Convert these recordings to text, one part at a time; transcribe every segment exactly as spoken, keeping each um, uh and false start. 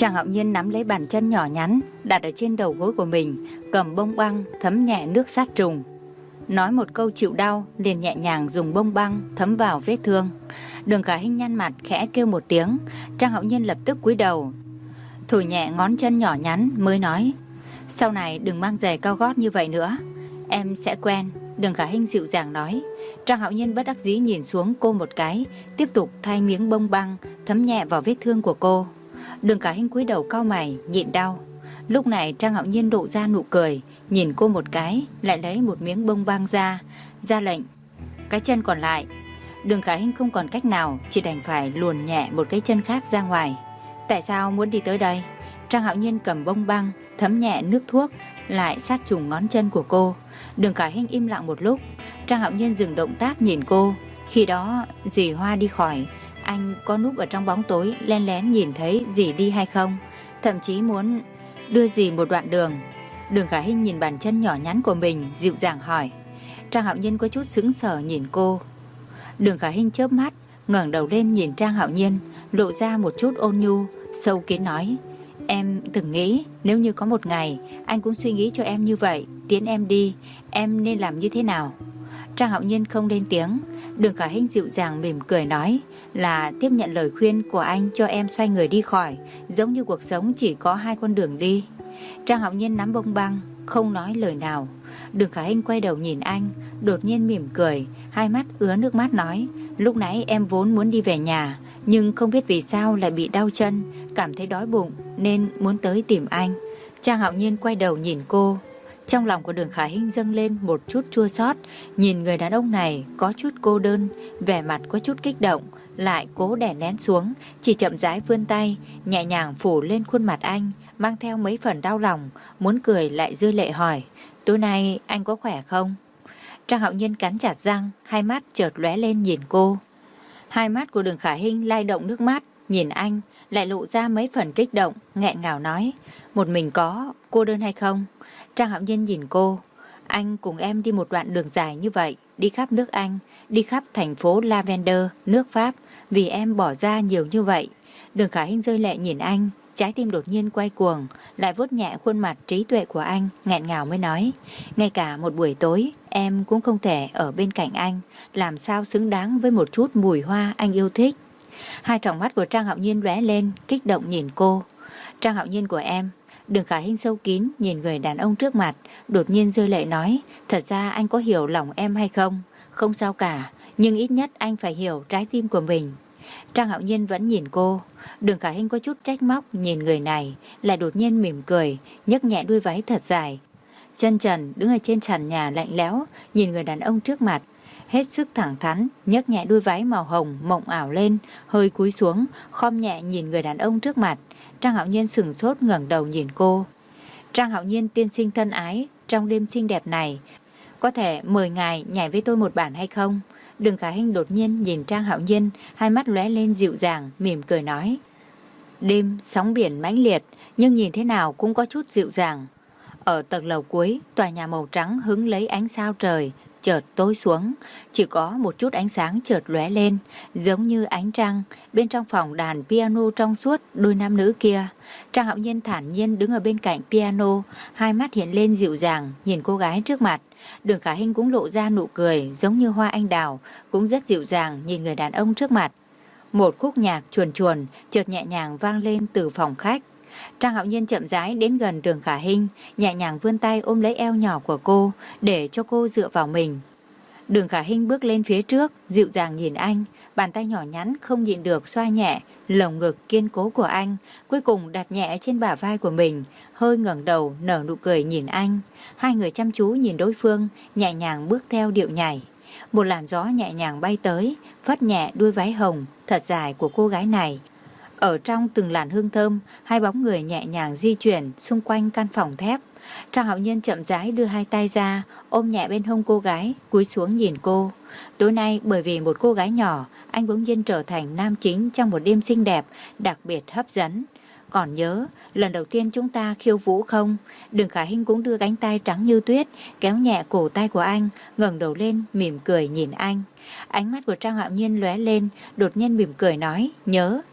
Trang Hạo Nhiên nắm lấy bàn chân nhỏ nhắn đặt ở trên đầu gối của mình, cầm bông băng thấm nhẹ nước sát trùng. Nói một câu chịu đau, liền nhẹ nhàng dùng bông băng thấm vào vết thương. Đường Khả Hinh nhăn mặt khẽ kêu một tiếng. Trang Hạo Nhiên lập tức cúi đầu, thổi nhẹ ngón chân nhỏ nhắn mới nói: sau này đừng mang giày cao gót như vậy nữa, em sẽ quen. Đường Khả Hinh dịu dàng nói. Trang Hạo Nhiên bất đắc dĩ nhìn xuống cô một cái, tiếp tục thay miếng bông băng thấm nhẹ vào vết thương của cô. Đường Khả Hinh cúi đầu cau mày nhịn đau. Lúc này Trang Hạo Nhiên lộ ra nụ cười, nhìn cô một cái, lại lấy một miếng bông băng ra, ra lệnh: cái chân còn lại. Đường Khả Hinh không còn cách nào, chỉ đành phải luồn nhẹ một cái chân khác ra ngoài. Tại sao muốn đi tới đây? Trang Hạo Nhiên cầm bông băng thấm nhẹ nước thuốc lại sát trùng ngón chân của cô. Đường Khả Hinh im lặng một lúc. Trang Hạo Nhiên dừng động tác nhìn cô. Khi đó dì Hoa đi khỏi, anh có núp ở trong bóng tối len lén nhìn thấy dì đi hay không? Thậm chí muốn đưa dì một đoạn đường. Đường Khả Hinh nhìn bàn chân nhỏ nhắn của mình, dịu dàng hỏi. Trang Hạo Nhiên có chút sững sờ nhìn cô. Đường Khả Hinh chớp mắt, ngẩng đầu lên nhìn Trang Hạo Nhiên, lộ ra một chút ôn nhu, sâu kín nói: em từng nghĩ nếu như có một ngày anh cũng suy nghĩ cho em như vậy, tiến em đi, em nên làm như thế nào? Trang Hạo Nhiên không lên tiếng. Đường Khả Hinh dịu dàng mỉm cười nói là tiếp nhận lời khuyên của anh cho em xoay người đi khỏi, giống như cuộc sống chỉ có hai con đường đi. Trang Hạo Nhiên nắm bông băng, không nói lời nào. Đường Khả Hinh quay đầu nhìn anh, đột nhiên mỉm cười, hai mắt ứa nước mắt nói: lúc nãy em vốn muốn đi về nhà, nhưng không biết vì sao lại bị đau chân, cảm thấy đói bụng nên muốn tới tìm anh. Trang Hạo Nhiên quay đầu nhìn cô. Trong lòng của Đường Khả Hinh dâng lên một chút chua xót, nhìn người đàn ông này có chút cô đơn, vẻ mặt có chút kích động, lại cố đè nén xuống, chỉ chậm rãi vươn tay, nhẹ nhàng phủ lên khuôn mặt anh, mang theo mấy phần đau lòng, muốn cười lại rơi lệ hỏi: tối nay anh có khỏe không? Trang Hạo Nhiên cắn chặt răng, hai mắt chợt lóe lên nhìn cô. Hai mắt của Đường Khả Hinh lay động nước mắt, nhìn anh lại lộ ra mấy phần kích động, nghẹn ngào nói: một mình có cô đơn hay không? Trang Hạo Nhiên nhìn cô. Anh cùng em đi một đoạn đường dài như vậy, đi khắp nước Anh, đi khắp thành phố Lavender, nước Pháp, vì em bỏ ra nhiều như vậy. Đường Khả Hinh rơi lệ nhìn anh, trái tim đột nhiên quay cuồng, lại vuốt nhẹ khuôn mặt trí tuệ của anh, nghẹn ngào mới nói: ngay cả một buổi tối em cũng không thể ở bên cạnh anh, làm sao xứng đáng với một chút mùi hoa anh yêu thích. Hai tròng mắt của Trang Hạo Nhiên lóe lên, kích động nhìn cô. Trang Hạo Nhiên của em. Đường Khả Hinh sâu kín nhìn người đàn ông trước mặt, đột nhiên rơi lệ nói: thật ra anh có hiểu lòng em hay không? Không sao cả, nhưng ít nhất anh phải hiểu trái tim của mình. Trang Hạo Nhiên vẫn nhìn cô. Đường Khả Hinh có chút trách móc nhìn người này, lại đột nhiên mỉm cười, nhấc nhẹ đuôi váy thật dài. Chân trần đứng ở trên sàn nhà lạnh lẽo, nhìn người đàn ông trước mặt, hết sức thẳng thắn, nhấc nhẹ đuôi váy màu hồng mộng ảo lên, hơi cúi xuống, khom nhẹ nhìn người đàn ông trước mặt. Trang Hạo Nhiên sừng sốt ngẩng đầu nhìn cô. Trang Hạo Nhiên tiên sinh thân ái, trong đêm xinh đẹp này, có thể mời ngài nhảy với tôi một bản hay không? Đường Khả Hinh đột nhiên nhìn Trang Hạo Nhiên, hai mắt lóe lên dịu dàng, mỉm cười nói. Đêm sóng biển mãnh liệt, nhưng nhìn thế nào cũng có chút dịu dàng. Ở tầng lầu cuối, tòa nhà màu trắng hứng lấy ánh sao trời, chợt tối xuống, chỉ có một chút ánh sáng chợt lóe lên, giống như ánh trăng. Bên trong phòng đàn piano trong suốt đôi nam nữ kia, Trang Hạo Nhiên thản nhiên đứng ở bên cạnh piano, hai mắt hiện lên dịu dàng nhìn cô gái trước mặt. Đường Khả Hinh cũng lộ ra nụ cười giống như hoa anh đào, cũng rất dịu dàng nhìn người đàn ông trước mặt. Một khúc nhạc chuồn chuồn chợt nhẹ nhàng vang lên từ phòng khách. Trang Hạo Nhiên chậm rãi đến gần Đường Khả Hinh, nhẹ nhàng vươn tay ôm lấy eo nhỏ của cô, để cho cô dựa vào mình. Đường Khả Hinh bước lên phía trước, dịu dàng nhìn anh, bàn tay nhỏ nhắn không nhịn được xoa nhẹ lồng ngực kiên cố của anh, cuối cùng đặt nhẹ trên bả vai của mình, hơi ngẩng đầu nở nụ cười nhìn anh. Hai người chăm chú nhìn đối phương, nhẹ nhàng bước theo điệu nhảy. Một làn gió nhẹ nhàng bay tới, phất nhẹ đuôi váy hồng thật dài của cô gái này. Ở trong từng làn hương thơm, hai bóng người nhẹ nhàng di chuyển xung quanh căn phòng thép. Trang Hạo Nhiên chậm rãi đưa hai tay ra, ôm nhẹ bên hông cô gái, cúi xuống nhìn cô. Tối nay bởi vì một cô gái nhỏ, anh bỗng nhiên trở thành nam chính trong một đêm xinh đẹp, đặc biệt hấp dẫn. Còn nhớ lần đầu tiên chúng ta khiêu vũ không? Đường Khả Hinh cũng đưa cánh tay trắng như tuyết kéo nhẹ cổ tay của anh, ngẩng đầu lên mỉm cười nhìn anh. Ánh mắt của Trang Hạo Nhiên lóe lên, đột nhiên mỉm cười nói: nhớ.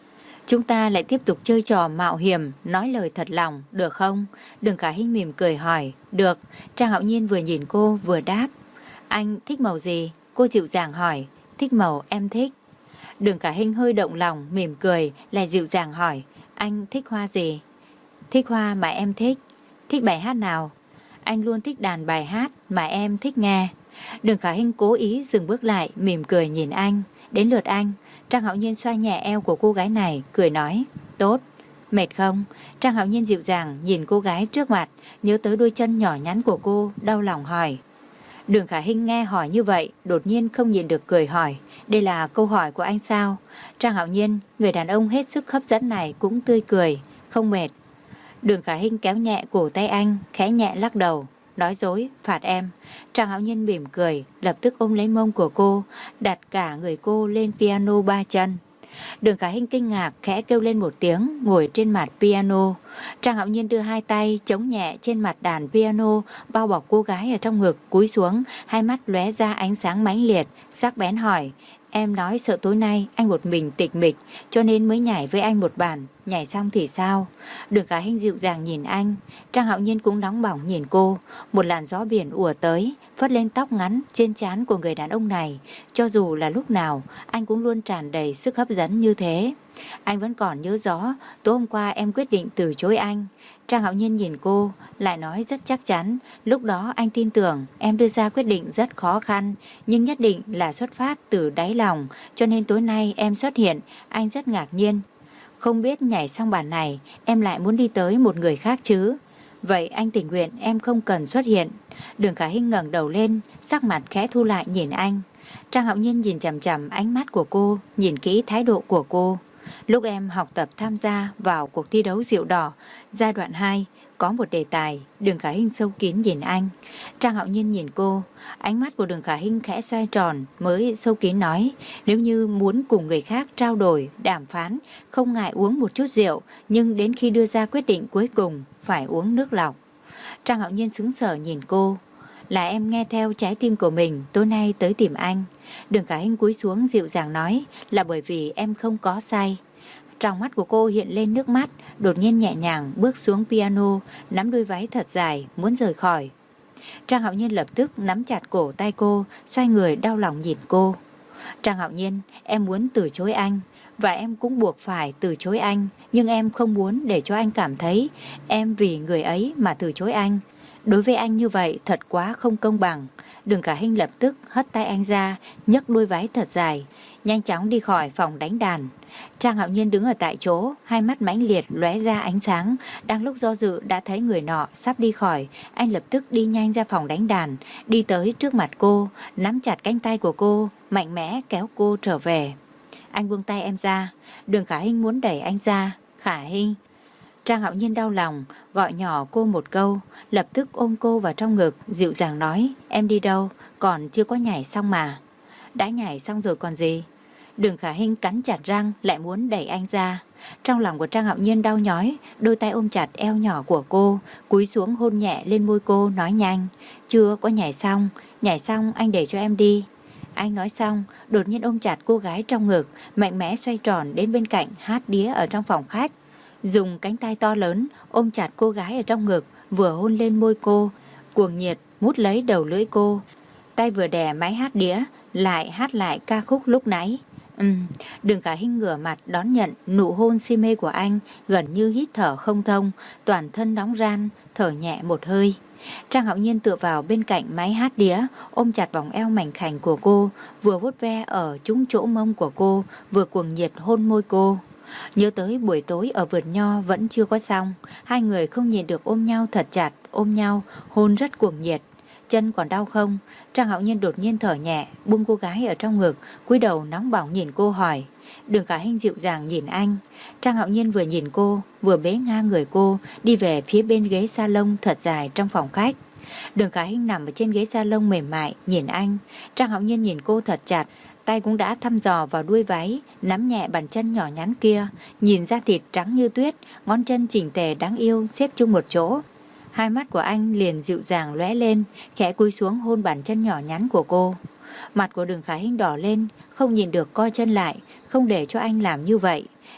Chúng ta lại tiếp tục chơi trò mạo hiểm, nói lời thật lòng, được không? Đường Khả Hinh mỉm cười hỏi. Được. Trang Hạo Nhiên vừa nhìn cô vừa đáp. Anh thích màu gì? Cô dịu dàng hỏi. Thích màu em thích. Đường Khả Hinh hơi động lòng, mỉm cười, lại dịu dàng hỏi. Anh thích hoa gì? Thích hoa mà em thích. Thích bài hát nào? Anh luôn thích đàn bài hát mà em thích nghe. Đường Khả Hinh cố ý dừng bước lại, mỉm cười nhìn anh. Đến lượt anh. Trang Hạo Nhiên xoa nhẹ eo của cô gái này, cười nói. Tốt. Mệt không? Trang Hạo Nhiên dịu dàng nhìn cô gái trước mặt, nhớ tới đôi chân nhỏ nhắn của cô, đau lòng hỏi. Đường Khả Hinh nghe hỏi như vậy, đột nhiên không nhìn được cười hỏi. Đây là câu hỏi của anh sao? Trang Hạo Nhiên, người đàn ông hết sức hấp dẫn này cũng tươi cười. Không mệt. Đường Khả Hinh kéo nhẹ cổ tay anh, khẽ nhẹ lắc đầu. Nói dối, phạt em. Trang Hạo Nhiên mỉm cười, lập tức ôm lấy mông của cô, đặt cả người cô lên piano ba chân. Đường Khả Hinh kinh ngạc, khẽ kêu lên một tiếng, ngồi trên mặt piano. Trang Hạo Nhiên đưa hai tay chống nhẹ trên mặt đàn piano, bao bọc cô gái ở trong ngực, cúi xuống, hai mắt lóe ra ánh sáng mãnh liệt, sắc bén hỏi. Em nói sợ tối nay anh một mình tịch mịch, cho nên mới nhảy với anh một bản. Nhảy xong thì sao? Đường Khả Hinh dịu dàng nhìn anh. Trang Hạo Nhiên cũng nóng bỏng nhìn cô. Một làn gió biển ùa tới, phất lên tóc ngắn trên trán của người đàn ông này. Cho dù là lúc nào, anh cũng luôn tràn đầy sức hấp dẫn như thế. Anh vẫn còn nhớ rõ, tối hôm qua em quyết định từ chối anh. Trang Hạo Nhiên nhìn cô, lại nói rất chắc chắn. Lúc đó anh tin tưởng em đưa ra quyết định rất khó khăn, nhưng nhất định là xuất phát từ đáy lòng. Cho nên tối nay em xuất hiện, anh rất ngạc nhiên. Không biết nhảy xong bản này, em lại muốn đi tới một người khác chứ? Vậy anh tình nguyện em không cần xuất hiện. Đường Khả Hinh ngẩng đầu lên, sắc mặt khẽ thu lại nhìn anh. Trang Hạo Nhiên nhìn chằm chằm ánh mắt của cô, nhìn kỹ thái độ của cô. Lúc em học tập tham gia vào cuộc thi đấu rượu đỏ giai đoạn hai, có một đề tài. Đường Khả Hinh sâu kín nhìn anh. Trang Hạo Nhiên nhìn cô. Ánh mắt của Đường Khả Hinh khẽ xoay tròn, mới sâu kín nói. Nếu như muốn cùng người khác trao đổi, đàm phán, không ngại uống một chút rượu, nhưng đến khi đưa ra quyết định cuối cùng phải uống nước lọc. Trang Hạo Nhiên sững sờ nhìn cô. Là em nghe theo trái tim của mình tối nay tới tìm anh. Đường Khả Hinh cúi xuống dịu dàng nói. Là bởi vì em không có say. Trong mắt của cô hiện lên nước mắt, đột nhiên nhẹ nhàng bước xuống piano, nắm đôi váy thật dài, muốn rời khỏi. Trang Hạo Nhiên lập tức nắm chặt cổ tay cô, xoay người đau lòng nhìn cô. Trang Hạo Nhiên, em muốn từ chối anh, và em cũng buộc phải từ chối anh, nhưng em không muốn để cho anh cảm thấy em vì người ấy mà từ chối anh. Đối với anh như vậy thật quá không công bằng. Đường Khả Hinh lập tức hất tay anh ra, nhấc đôi váy thật dài, nhanh chóng đi khỏi phòng đánh đàn. Trang Hạo Nhiên đứng ở tại chỗ, hai mắt mãnh liệt lóe ra ánh sáng. Đang lúc do dự đã thấy người nọ sắp đi khỏi, anh lập tức đi nhanh ra phòng đánh đàn, đi tới trước mặt cô, nắm chặt cánh tay của cô, mạnh mẽ kéo cô trở về. Anh buông tay em ra. Đường Khả Hinh muốn đẩy anh ra. Khả Hinh. Trang Hạo Nhiên đau lòng, gọi nhỏ cô một câu, lập tức ôm cô vào trong ngực, dịu dàng nói. Em đi đâu? Còn chưa có nhảy xong mà. Đã nhảy xong rồi còn gì? Đường Khả Hinh cắn chặt răng, lại muốn đẩy anh ra. Trong lòng của Trang Hạo Nhiên đau nhói, đôi tay ôm chặt eo nhỏ của cô, cúi xuống hôn nhẹ lên môi cô, nói nhanh. Chưa có nhảy xong, nhảy xong anh để cho em đi. Anh nói xong, đột nhiên ôm chặt cô gái trong ngực, mạnh mẽ xoay tròn đến bên cạnh hát đĩa ở trong phòng khách. Dùng cánh tay to lớn ôm chặt cô gái ở trong ngực, vừa hôn lên môi cô, cuồng nhiệt mút lấy đầu lưỡi cô. Tay vừa đè máy hát đĩa, lại hát lại ca khúc lúc nãy. Ừm, Đường Khả Hinh ngửa mặt đón nhận nụ hôn si mê của anh, gần như hít thở không thông, toàn thân nóng ran, thở nhẹ một hơi. Trang Hạo Nhiên tựa vào bên cạnh máy hát đĩa, ôm chặt vòng eo mảnh khảnh của cô, vừa vuốt ve ở trúng chỗ mông của cô, vừa cuồng nhiệt hôn môi cô. Nhớ tới buổi tối ở vườn nho vẫn chưa có xong, hai người không nhịn được ôm nhau thật chặt, ôm nhau, hôn rất cuồng nhiệt. Chân còn đau không? Trang Hạo Nhiên đột nhiên thở nhẹ, buông cô gái ở trong ngực, cúi đầu nóng bỏng nhìn cô hỏi. Đường Khả Hinh dịu dàng nhìn anh. Trang Hạo Nhiên vừa nhìn cô, vừa bế ngang người cô, đi về phía bên ghế salon thật dài trong phòng khách. Đường Khả Hinh nằm ở trên ghế salon mềm mại, nhìn anh. Trang Hạo Nhiên nhìn cô thật chặt, tay cũng đã thăm dò vào đuôi váy, nắm nhẹ bàn chân nhỏ nhắn kia, nhìn da thịt trắng như tuyết, ngón chân chỉnh tề đáng yêu xếp chung một chỗ. Hai mắt của anh liền dịu dàng lóe lên, khẽ cúi xuống hôn bàn chân nhỏ nhắn của cô. Mặt của Đường Khả Hinh đỏ lên, không nhìn được co chân lại, không để cho anh làm như vậy.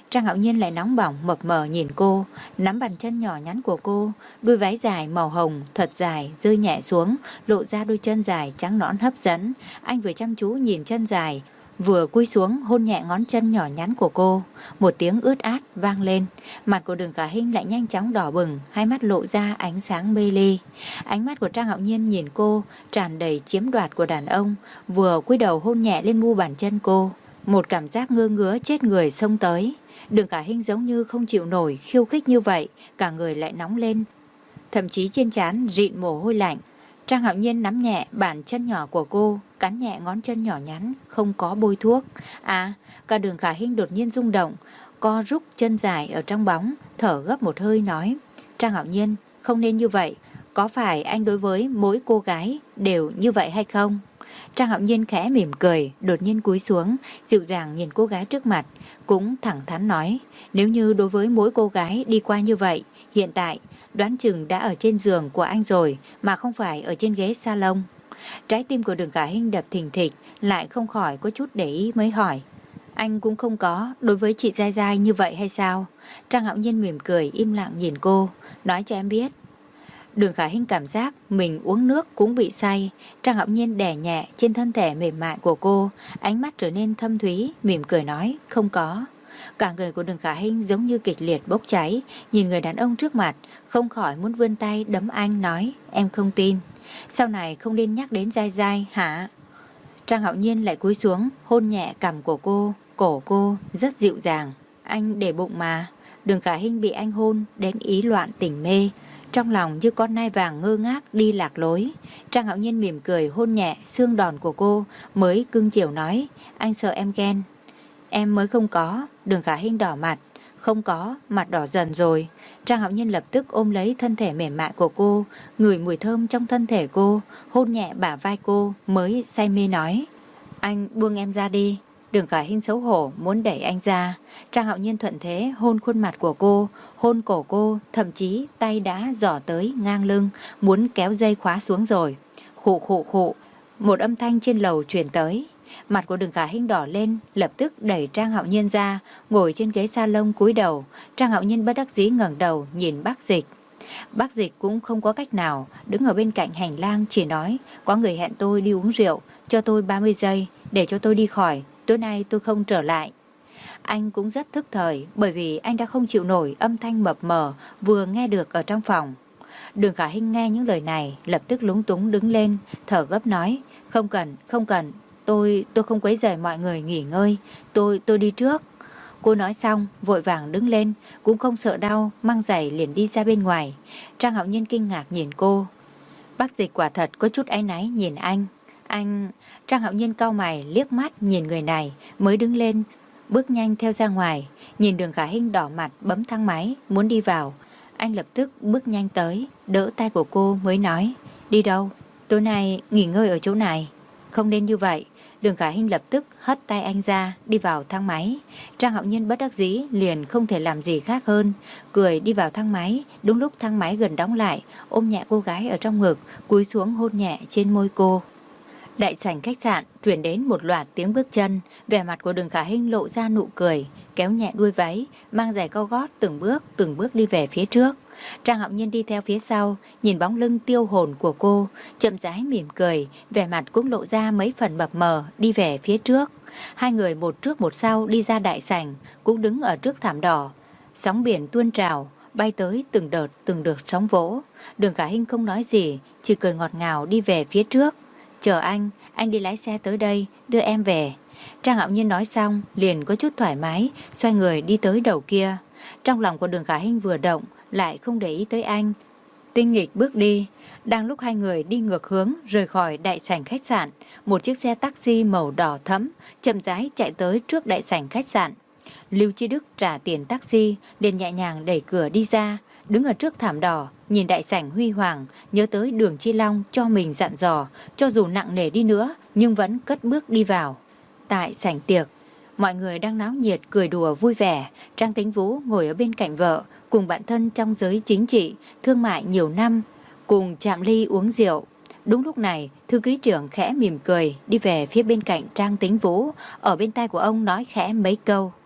Trang Hạo Nhiên lại nóng bỏng mập mờ nhìn cô, nắm bàn chân nhỏ nhắn của cô, đôi váy dài màu hồng thật dài rơi nhẹ xuống, lộ ra đôi chân dài trắng nõn hấp dẫn. Anh vừa chăm chú nhìn chân dài, vừa cúi xuống hôn nhẹ ngón chân nhỏ nhắn của cô. Một tiếng ướt át vang lên, mặt của Đường Khả Hinh lại nhanh chóng đỏ bừng, hai mắt lộ ra ánh sáng mê ly. Ánh mắt của Trang Hạo Nhiên nhìn cô tràn đầy chiếm đoạt của đàn ông, vừa cúi đầu hôn nhẹ lên mu bàn chân cô. Một cảm giác ngơ ngứa chết người xông tới. Đường Khả Hinh giống như không chịu nổi khiêu khích như vậy, cả người lại nóng lên, thậm chí trên trán rịn mồ hôi lạnh. Trang Hạo Nhiên nắm nhẹ bàn chân nhỏ của cô, cắn nhẹ ngón chân nhỏ nhắn, không có bôi thuốc. À, cả Đường Khả Hinh đột nhiên rung động, co rúc chân dài ở trong bóng, thở gấp một hơi nói: Trang Hạo Nhiên, không nên như vậy, có phải anh đối với mỗi cô gái đều như vậy hay không? Trang Hạo Nhiên khẽ mỉm cười, đột nhiên cúi xuống, dịu dàng nhìn cô gái trước mặt, cũng thẳng thắn nói: nếu như đối với mỗi cô gái đi qua như vậy, hiện tại đoán chừng đã ở trên giường của anh rồi, mà không phải ở trên ghế salon. Trái tim của Đường Khả Hinh đập thình thịch, lại không khỏi có chút để ý mới hỏi: anh cũng không có đối với chị dai dai như vậy hay sao? Trang Hạo Nhiên mỉm cười im lặng nhìn cô, nói cho em biết. Đường Khả Hinh cảm giác mình uống nước cũng bị say. Trang Hạo Nhiên đè nhẹ trên thân thể mềm mại của cô, ánh mắt trở nên thâm thúy, mỉm cười nói: không có. Cả người của Đường Khả Hinh giống như kịch liệt bốc cháy, nhìn người đàn ông trước mặt, không khỏi muốn vươn tay đấm anh, nói: em không tin, sau này không nên nhắc đến dai dai hả? Trang Hạo Nhiên lại cúi xuống hôn nhẹ cằm của cô, cổ cô rất dịu dàng. Anh để bụng mà. Đường Khả Hinh bị anh hôn đến ý loạn tỉnh mê, trong lòng như con nai vàng ngơ ngác đi lạc lối. Trang Hạo Nhiên mỉm cười hôn nhẹ xương đòn của cô, mới cưng chiều nói: anh sợ em ghen. Em mới không có. Đường Khả Hinh đỏ mặt. Không có, mặt đỏ dần rồi. Trang Hạo Nhiên lập tức ôm lấy thân thể mềm mại của cô, ngửi mùi thơm trong thân thể cô, hôn nhẹ bả vai cô, mới say mê nói: anh buông em ra đi. Đường Khả Hinh xấu hổ muốn đẩy anh ra. Trang Hạo Nhiên thuận thế hôn khuôn mặt của cô, hôn cổ cô, thậm chí tay đã giỏ tới ngang lưng, muốn kéo dây khóa xuống rồi. Khụ khụ khụ, một âm thanh trên lầu truyền tới. Mặt của Đường Khả Hinh đỏ lên, lập tức đẩy Trang Hạo Nhiên ra, ngồi trên ghế salon cúi đầu. Trang Hạo Nhiên bất đắc dĩ ngẩng đầu nhìn Bác Dịch. Bác Dịch cũng không có cách nào, đứng ở bên cạnh hành lang chỉ nói: có người hẹn tôi đi uống rượu, cho tôi ba mươi giây để cho tôi đi khỏi, tối nay tôi không trở lại. Anh cũng rất thức thời, bởi vì anh đã không chịu nổi âm thanh mập mờ vừa nghe được ở trong phòng. Đường Khả Hinh nghe những lời này, lập tức lúng túng đứng lên, thở gấp nói: không cần, không cần, tôi tôi không quấy rầy mọi người nghỉ ngơi, tôi tôi đi trước. Cô nói xong vội vàng đứng lên, cũng không sợ đau, mang giày liền đi ra bên ngoài. Trang Hạo Nhiên kinh ngạc nhìn cô. Bác Dịch quả thật có chút áy náy nhìn anh. Anh... Trang Hạo Nhiên cau mày liếc mắt nhìn người này, mới đứng lên, bước nhanh theo ra ngoài. Nhìn Đường Khả Hinh đỏ mặt bấm thang máy muốn đi vào, anh lập tức bước nhanh tới, đỡ tay của cô mới nói: đi đâu? Tối nay nghỉ ngơi ở chỗ này. Không nên như vậy. Đường Khả Hinh lập tức hất tay anh ra, đi vào thang máy. Trang Hạo Nhiên bất đắc dĩ liền không thể làm gì khác hơn, cười đi vào thang máy. Đúng lúc thang máy gần đóng lại, ôm nhẹ cô gái ở trong ngực, cúi xuống hôn nhẹ trên môi cô. Đại sảnh khách sạn truyền đến một loạt tiếng bước chân, vẻ mặt của Đường Khả Hinh lộ ra nụ cười, kéo nhẹ đuôi váy, mang giày cao gót từng bước từng bước đi về phía trước. Trang Hạo Nhiên đi theo phía sau, nhìn bóng lưng tiêu hồn của cô, chậm rãi mỉm cười, vẻ mặt cũng lộ ra mấy phần mập mờ, đi về phía trước. Hai người một trước một sau đi ra đại sảnh, cũng đứng ở trước thảm đỏ. Sóng biển tuôn trào, bay tới từng đợt từng đợt sóng vỗ. Đường Khả Hinh không nói gì, chỉ cười ngọt ngào đi về phía trước. Chờ anh, anh đi lái xe tới đây, đưa em về. Trang Hạo Nhiên nói xong, liền có chút thoải mái, xoay người đi tới đầu kia. Trong lòng của Đường Khả Hinh vừa động, lại không để ý tới anh, tinh nghịch bước đi. Đang lúc hai người đi ngược hướng rời khỏi đại sảnh khách sạn, một chiếc xe taxi màu đỏ thẫm chậm rãi chạy tới trước đại sảnh khách sạn. Lưu Chi Đức trả tiền taxi, liền nhẹ nhàng đẩy cửa đi ra, đứng ở trước thảm đỏ, nhìn đại sảnh huy hoàng, nhớ tới Đường Chi Long cho mình dặn dò, cho dù nặng nề đi nữa nhưng vẫn cất bước đi vào. Tại sảnh tiệc, mọi người đang náo nhiệt cười đùa vui vẻ. Trang Tĩnh Vũ ngồi ở bên cạnh vợ, cùng bạn thân trong giới chính trị, thương mại nhiều năm, cùng chạm ly uống rượu. Đúng lúc này, thư ký trưởng khẽ mỉm cười đi về phía bên cạnh Trang Tĩnh Vũ, ở bên tai của ông nói khẽ mấy câu.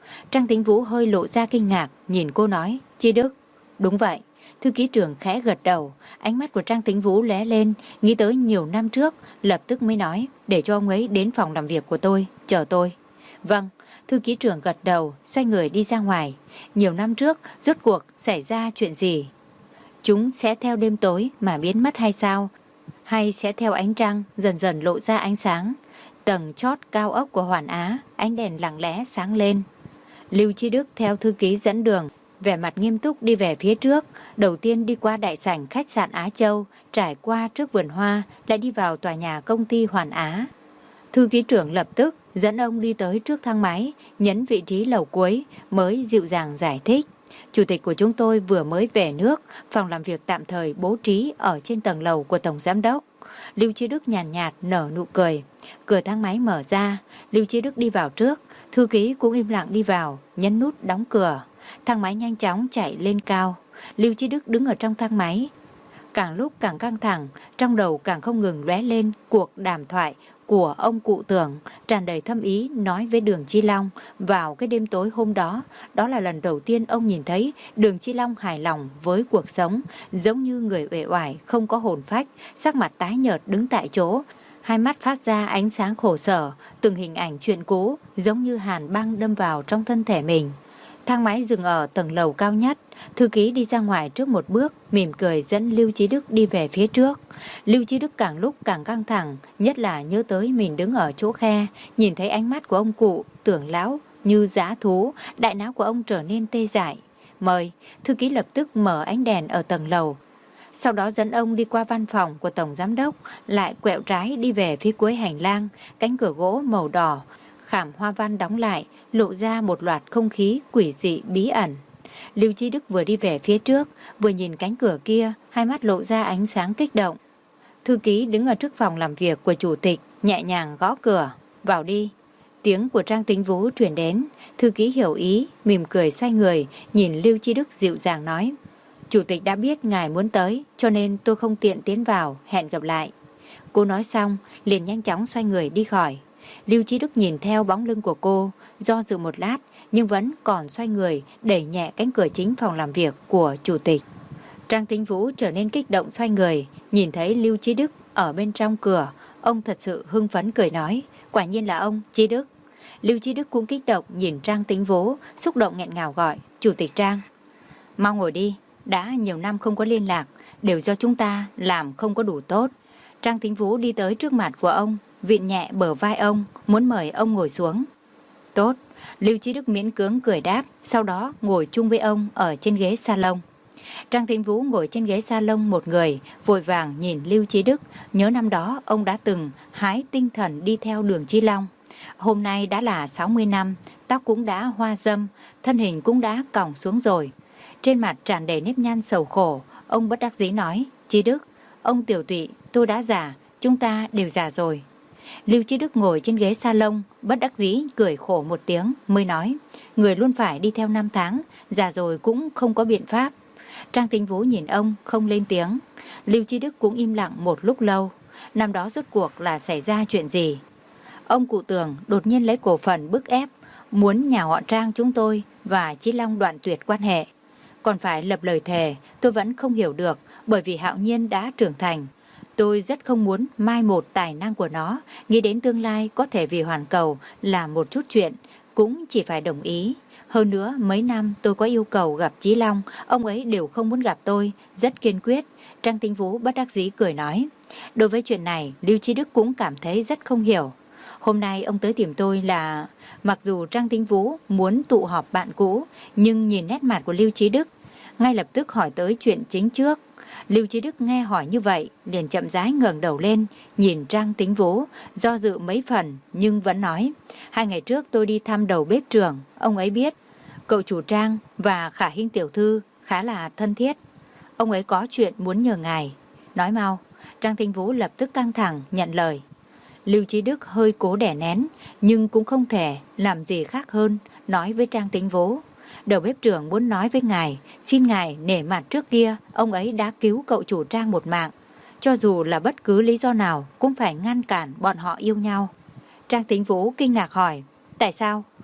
Trang Tính Vũ hơi lộ ra kinh ngạc, nhìn cô nói, Chi Đức. Đúng vậy. Thư ký trưởng khẽ gật đầu. Ánh mắt của Trang Tính Vũ lóe lên, nghĩ tới nhiều năm trước, lập tức mới nói, để cho ông ấy đến phòng làm việc của tôi, chờ tôi. Vâng. Thư ký trưởng gật đầu, xoay người đi ra ngoài. Nhiều năm trước, rốt cuộc xảy ra chuyện gì? Chúng sẽ theo đêm tối mà biến mất hay sao? Hay sẽ theo ánh trăng dần dần lộ ra ánh sáng? Tầng chót cao ốc của Hoàn Á, ánh đèn lặng lẽ sáng lên. Lưu Chi Đức theo thư ký dẫn đường, vẻ mặt nghiêm túc đi về phía trước. Đầu tiên đi qua đại sảnh khách sạn Á Châu, trải qua trước vườn hoa, lại đi vào tòa nhà công ty Hoàn Á. Thư ký trưởng lập tức dẫn ông đi tới trước thang máy, nhấn vị trí lầu cuối, mới dịu dàng giải thích. Chủ tịch của chúng tôi vừa mới về nước, phòng làm việc tạm thời bố trí ở trên tầng lầu của Tổng Giám đốc. Lưu Chi Đức nhàn nhạt, nhạt nở nụ cười. Cửa thang máy mở ra, Lưu Chi Đức đi vào trước, thư ký cũng im lặng đi vào, nhấn nút đóng cửa. Thang máy nhanh chóng chạy lên cao. Lưu Chi Đức đứng ở trong thang máy, càng lúc càng căng thẳng, trong đầu càng không ngừng lóe lên cuộc đàm thoại của ông cụ Tưởng, tràn đầy thâm ý nói với Đường Chi Long vào cái đêm tối hôm đó. Đó là lần đầu tiên ông nhìn thấy Đường Chi Long hài lòng với cuộc sống, giống như người uể oải không có hồn phách, sắc mặt tái nhợt đứng tại chỗ, hai mắt phát ra ánh sáng khổ sở, từng hình ảnh chuyện cũ giống như hàn băng đâm vào trong thân thể mình. Thang máy dừng ở tầng lầu cao nhất, thư ký đi ra ngoài trước một bước, mỉm cười dẫn Lưu Chí Đức đi về phía trước. Lưu Chí Đức càng lúc càng căng thẳng, nhất là nhớ tới mình đứng ở chỗ khe, nhìn thấy ánh mắt của ông cụ Tưởng lão như dã thú, đại não của ông trở nên tê dại. Mời, thư ký lập tức mở ánh đèn ở tầng lầu. Sau đó dẫn ông đi qua văn phòng của Tổng Giám đốc, lại quẹo trái đi về phía cuối hành lang, cánh cửa gỗ màu đỏ, khảm hoa văn đóng lại, lộ ra một loạt không khí quỷ dị bí ẩn. Lưu Chí Đức vừa đi về phía trước, vừa nhìn cánh cửa kia, hai mắt lộ ra ánh sáng kích động. Thư ký đứng ở trước phòng làm việc của chủ tịch, nhẹ nhàng gõ cửa. Vào đi. Tiếng của Trang Tính Vũ truyền đến. Thư ký hiểu ý, mỉm cười xoay người, nhìn Lưu Chí Đức dịu dàng nói. Chủ tịch đã biết ngài muốn tới, cho nên tôi không tiện tiến vào, hẹn gặp lại. Cô nói xong, liền nhanh chóng xoay người đi khỏi. Lưu Chí Đức nhìn theo bóng lưng của cô, do dự một lát, nhưng vẫn còn xoay người, đẩy nhẹ cánh cửa chính phòng làm việc của chủ tịch. Trang Tính Vũ trở nên kích động xoay người, nhìn thấy Lưu Chí Đức ở bên trong cửa, ông thật sự hưng phấn cười nói, quả nhiên là ông, Chí Đức. Lưu Chí Đức cũng kích động nhìn Trang Tính Vũ, xúc động nghẹn ngào gọi, Chủ tịch Trang. Mau ngồi đi, đã nhiều năm không có liên lạc, đều do chúng ta làm không có đủ tốt. Trang Tính Vũ đi tới trước mặt của ông, vịn nhẹ bờ vai ông, muốn mời ông ngồi xuống. Tốt, Lưu Chí Đức miễn cưỡng cười đáp, sau đó ngồi chung với ông ở trên ghế salon. Trang Tính Vũ ngồi trên ghế salon một người, vội vàng nhìn Lưu Chí Đức, nhớ năm đó ông đã từng hái tinh thần đi theo Đường Chi Long. Hôm nay đã là sáu mươi năm, tóc cũng đã hoa râm, thân hình cũng đã còng xuống rồi. Trên mặt tràn đầy nếp nhăn sầu khổ, ông bất đắc dĩ nói, Chí Đức, ông tiểu tụy, tôi đã già, chúng ta đều già rồi. Lưu Chí Đức ngồi trên ghế salon, bất đắc dĩ cười khổ một tiếng, mới nói, người luôn phải đi theo năm tháng, già rồi cũng không có biện pháp. Trang Tính Vũ nhìn ông, không lên tiếng. Lưu Chí Đức cũng im lặng một lúc lâu. Năm đó rốt cuộc là xảy ra chuyện gì? Ông cụ Tưởng đột nhiên lấy cổ phần bức ép, muốn nhà họ Trang chúng tôi và Chí Long đoạn tuyệt quan hệ. Còn phải lập lời thề, tôi vẫn không hiểu được, bởi vì Hạo Nhiên đã trưởng thành. Tôi rất không muốn mai một tài năng của nó, nghĩ đến tương lai có thể vì hoàn cầu làm một chút chuyện, cũng chỉ phải đồng ý. Hơn nữa, mấy năm tôi có yêu cầu gặp Chí Long, ông ấy đều không muốn gặp tôi, rất kiên quyết. Trang Tính Vũ bất đắc dĩ cười nói. Đối với chuyện này, Lưu Chí Đức cũng cảm thấy rất không hiểu. Hôm nay ông tới tìm tôi là... Mặc dù Trang Tính Vũ muốn tụ họp bạn cũ, nhưng nhìn nét mặt của Lưu Chí Đức, ngay lập tức hỏi tới chuyện chính trước. Lưu Chí Đức nghe hỏi như vậy, liền chậm rãi ngẩng đầu lên, nhìn Trang Tính Vũ, do dự mấy phần, nhưng vẫn nói. Hai ngày trước tôi đi thăm đầu bếp trưởng, ông ấy biết. Cậu chủ Trang và Khả Hinh tiểu thư khá là thân thiết. Ông ấy có chuyện muốn nhờ ngài. Nói mau. Trang Tính Vũ lập tức căng thẳng, nhận lời. Lưu Chí Đức hơi cố đè nén, nhưng cũng không thể làm gì khác hơn, nói với Trang Tính Vũ. Đầu bếp trưởng muốn nói với ngài, xin ngài nể mặt trước kia, ông ấy đã cứu cậu chủ Trang một mạng. Cho dù là bất cứ lý do nào, cũng phải ngăn cản bọn họ yêu nhau. Trang Tính Vũ kinh ngạc hỏi, tại sao?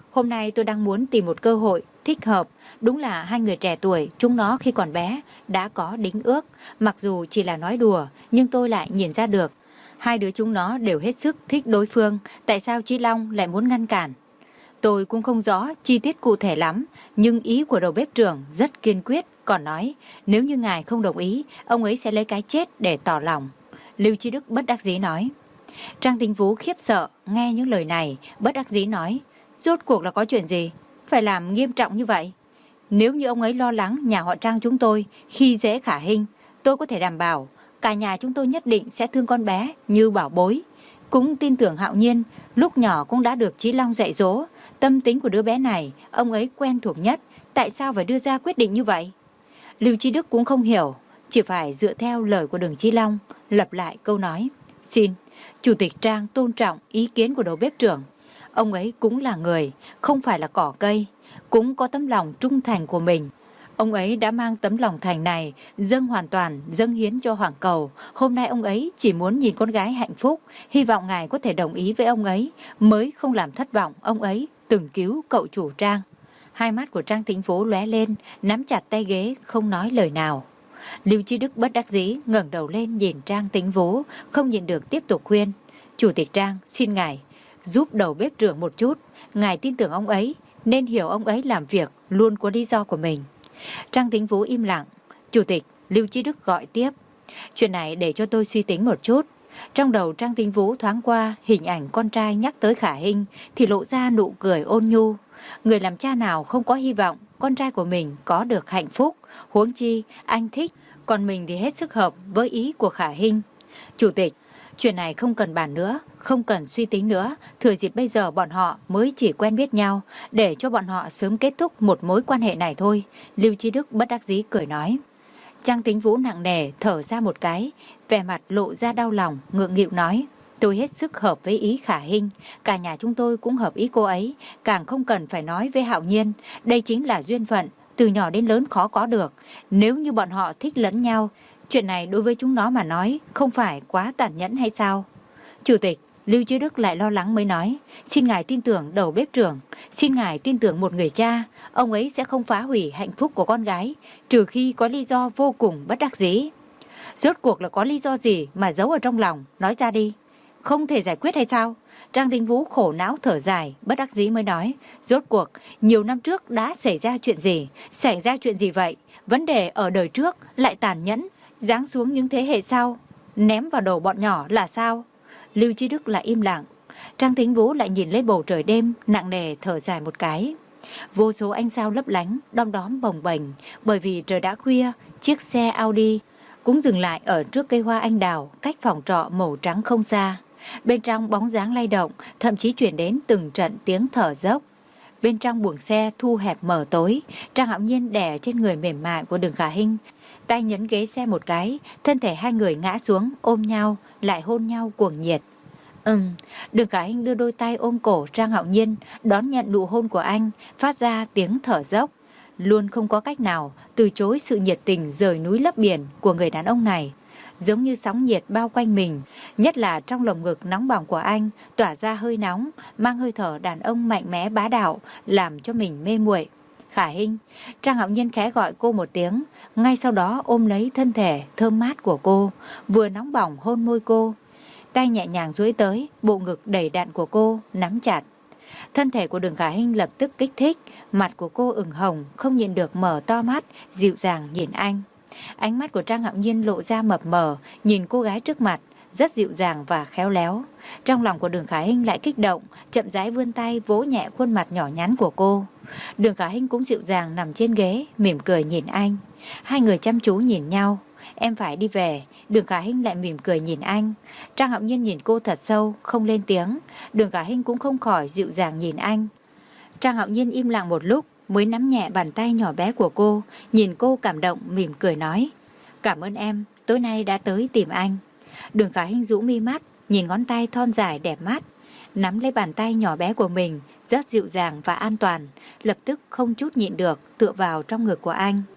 Hôm nay tôi đang muốn tìm một cơ hội thích hợp. Đúng là hai người trẻ tuổi, chúng nó khi còn bé đã có đính ước. Mặc dù chỉ là nói đùa, nhưng tôi lại nhìn ra được. Hai đứa chúng nó đều hết sức thích đối phương. Tại sao Chí Long lại muốn ngăn cản? Tôi cũng không rõ chi tiết cụ thể lắm, nhưng ý của đầu bếp trưởng rất kiên quyết, còn nói nếu như ngài không đồng ý, ông ấy sẽ lấy cái chết để tỏ lòng. Lưu Chí Đức bất đắc dĩ nói. Trang Tính Vũ khiếp sợ, nghe những lời này, bất đắc dĩ nói, rốt cuộc là có chuyện gì? Phải làm nghiêm trọng như vậy? Nếu như ông ấy lo lắng nhà họ Trang chúng tôi khi dễ Khả Hinh, tôi có thể đảm bảo cả nhà chúng tôi nhất định sẽ thương con bé như bảo bối. Cũng tin tưởng Hạo Nhiên, lúc nhỏ cũng đã được Chí Long dạy dỗ. Tâm tính của đứa bé này, ông ấy quen thuộc nhất. Tại sao phải đưa ra quyết định như vậy? Lưu Chí Đức cũng không hiểu, chỉ phải dựa theo lời của Đường Chí Long, lặp lại câu nói. Xin, Chủ tịch Trang tôn trọng ý kiến của đầu bếp trưởng. Ông ấy cũng là người, không phải là cỏ cây, cũng có tấm lòng trung thành của mình. Ông ấy đã mang tấm lòng thành này dâng hoàn toàn, dâng hiến cho Hoàng Cầu. Hôm nay ông ấy chỉ muốn nhìn con gái hạnh phúc, hy vọng ngài có thể đồng ý với ông ấy, mới không làm thất vọng ông ấy từng cứu cậu chủ Trang. Hai mắt của Trang Tính Vũ lóe lên, nắm chặt tay ghế, không nói lời nào. Lưu Chí Đức bất đắc dĩ ngẩng đầu lên nhìn Trang Tính Vũ, không nhìn được tiếp tục khuyên. Chủ tịch Trang, xin ngài giúp đầu bếp trưởng một chút. Ngài tin tưởng ông ấy, nên hiểu ông ấy làm việc luôn có lý do của mình. Trang Tính Vũ im lặng. Chủ tịch, Lưu Chí Đức gọi tiếp. Chuyện này để cho tôi suy tính một chút. Trong đầu Trang Tính Vũ thoáng qua hình ảnh con trai nhắc tới Khả Hinh thì lộ ra nụ cười ôn nhu. Người làm cha nào không có hy vọng con trai của mình có được hạnh phúc. Huống chi anh thích, còn mình thì hết sức hợp với ý của Khả Hinh. Chủ tịch, chuyện này không cần bàn nữa, không cần suy tính nữa. Thừa dịp bây giờ bọn họ mới chỉ quen biết nhau, để cho bọn họ sớm kết thúc một mối quan hệ này thôi. Lưu Chí Đức bất đắc dĩ cười nói. Trang Tính Vũ nặng nề thở ra một cái, vẻ mặt lộ ra đau lòng, ngượng nghịu nói. Tôi hết sức hợp với ý Khả Hinh, cả nhà chúng tôi cũng hợp ý cô ấy, càng không cần phải nói với Hạo Nhiên. Đây chính là duyên phận, từ nhỏ đến lớn khó có được. Nếu như bọn họ thích lẫn nhau, chuyện này đối với chúng nó mà nói không phải quá tàn nhẫn hay sao? Chủ tịch, Lưu Chí Đức lại lo lắng mới nói. Xin ngài tin tưởng đầu bếp trưởng, xin ngài tin tưởng một người cha. Ông ấy sẽ không phá hủy hạnh phúc của con gái, trừ khi có lý do vô cùng bất đắc dĩ. Rốt cuộc là có lý do gì mà giấu ở trong lòng, nói ra đi. Không thể giải quyết hay sao? Trang Tính Vũ khổ não thở dài, bất đắc dĩ mới nói. Rốt cuộc, nhiều năm trước đã xảy ra chuyện gì? Xảy ra chuyện gì vậy? Vấn đề ở đời trước lại tàn nhẫn, giáng xuống những thế hệ sau, ném vào đầu bọn nhỏ là sao? Lưu Chí Đức lại im lặng. Trang Tính Vũ lại nhìn lên bầu trời đêm, nặng nề thở dài một cái. Vô số ánh sao lấp lánh, đom đóm bồng bềnh. Bởi vì trời đã khuya, chiếc xe Audi cũng dừng lại ở trước cây hoa anh đào, cách phòng trọ màu trắng không xa. Bên trong bóng dáng lay động, thậm chí chuyển đến từng trận tiếng thở dốc. Bên trong buồng xe thu hẹp mờ tối, Trang Hạo Nhiên đè trên người mềm mại của Đường Khả Hinh, tay nhấn ghế xe một cái, thân thể hai người ngã xuống, ôm nhau, lại hôn nhau cuồng nhiệt. Ừm, Đường Khả Hinh đưa đôi tay ôm cổ Trang Hạo Nhiên, đón nhận nụ hôn của anh, phát ra tiếng thở dốc. Luôn không có cách nào từ chối sự nhiệt tình rời núi lấp biển của người đàn ông này. Giống như sóng nhiệt bao quanh mình, nhất là trong lồng ngực nóng bỏng của anh, tỏa ra hơi nóng, mang hơi thở đàn ông mạnh mẽ bá đạo, làm cho mình mê muội. Khả Hinh, Trang Hạo Nhiên khẽ gọi cô một tiếng, ngay sau đó ôm lấy thân thể thơm mát của cô, vừa nóng bỏng hôn môi cô. Tay nhẹ nhàng duỗi tới, bộ ngực đầy đặn của cô, nắm chặt. Thân thể của Đường Khả Hinh lập tức kích thích, mặt của cô ửng hồng, không nhịn được mở to mắt, dịu dàng nhìn anh. Ánh mắt của Trang Hạo Nhiên lộ ra mập mờ, nhìn cô gái trước mặt, rất dịu dàng và khéo léo. Trong lòng của Đường Khả Hinh lại kích động, chậm rãi vươn tay vỗ nhẹ khuôn mặt nhỏ nhắn của cô. Đường Khả Hinh cũng dịu dàng nằm trên ghế, mỉm cười nhìn anh. Hai người chăm chú nhìn nhau. Em phải đi về. Đường Khả Hinh lại mỉm cười nhìn anh. Trang Hạo Nhiên nhìn cô thật sâu, không lên tiếng. Đường Khả Hinh cũng không khỏi dịu dàng nhìn anh. Trang Hạo Nhiên im lặng một lúc, mới nắm nhẹ bàn tay nhỏ bé của cô, nhìn cô cảm động, mỉm cười nói. Cảm ơn em, tối nay đã tới tìm anh. Đường Khả Hinh rũ mi mắt, nhìn ngón tay thon dài đẹp mắt, nắm lấy bàn tay nhỏ bé của mình, rất dịu dàng và an toàn, lập tức không chút nhịn được tựa vào trong ngực của anh.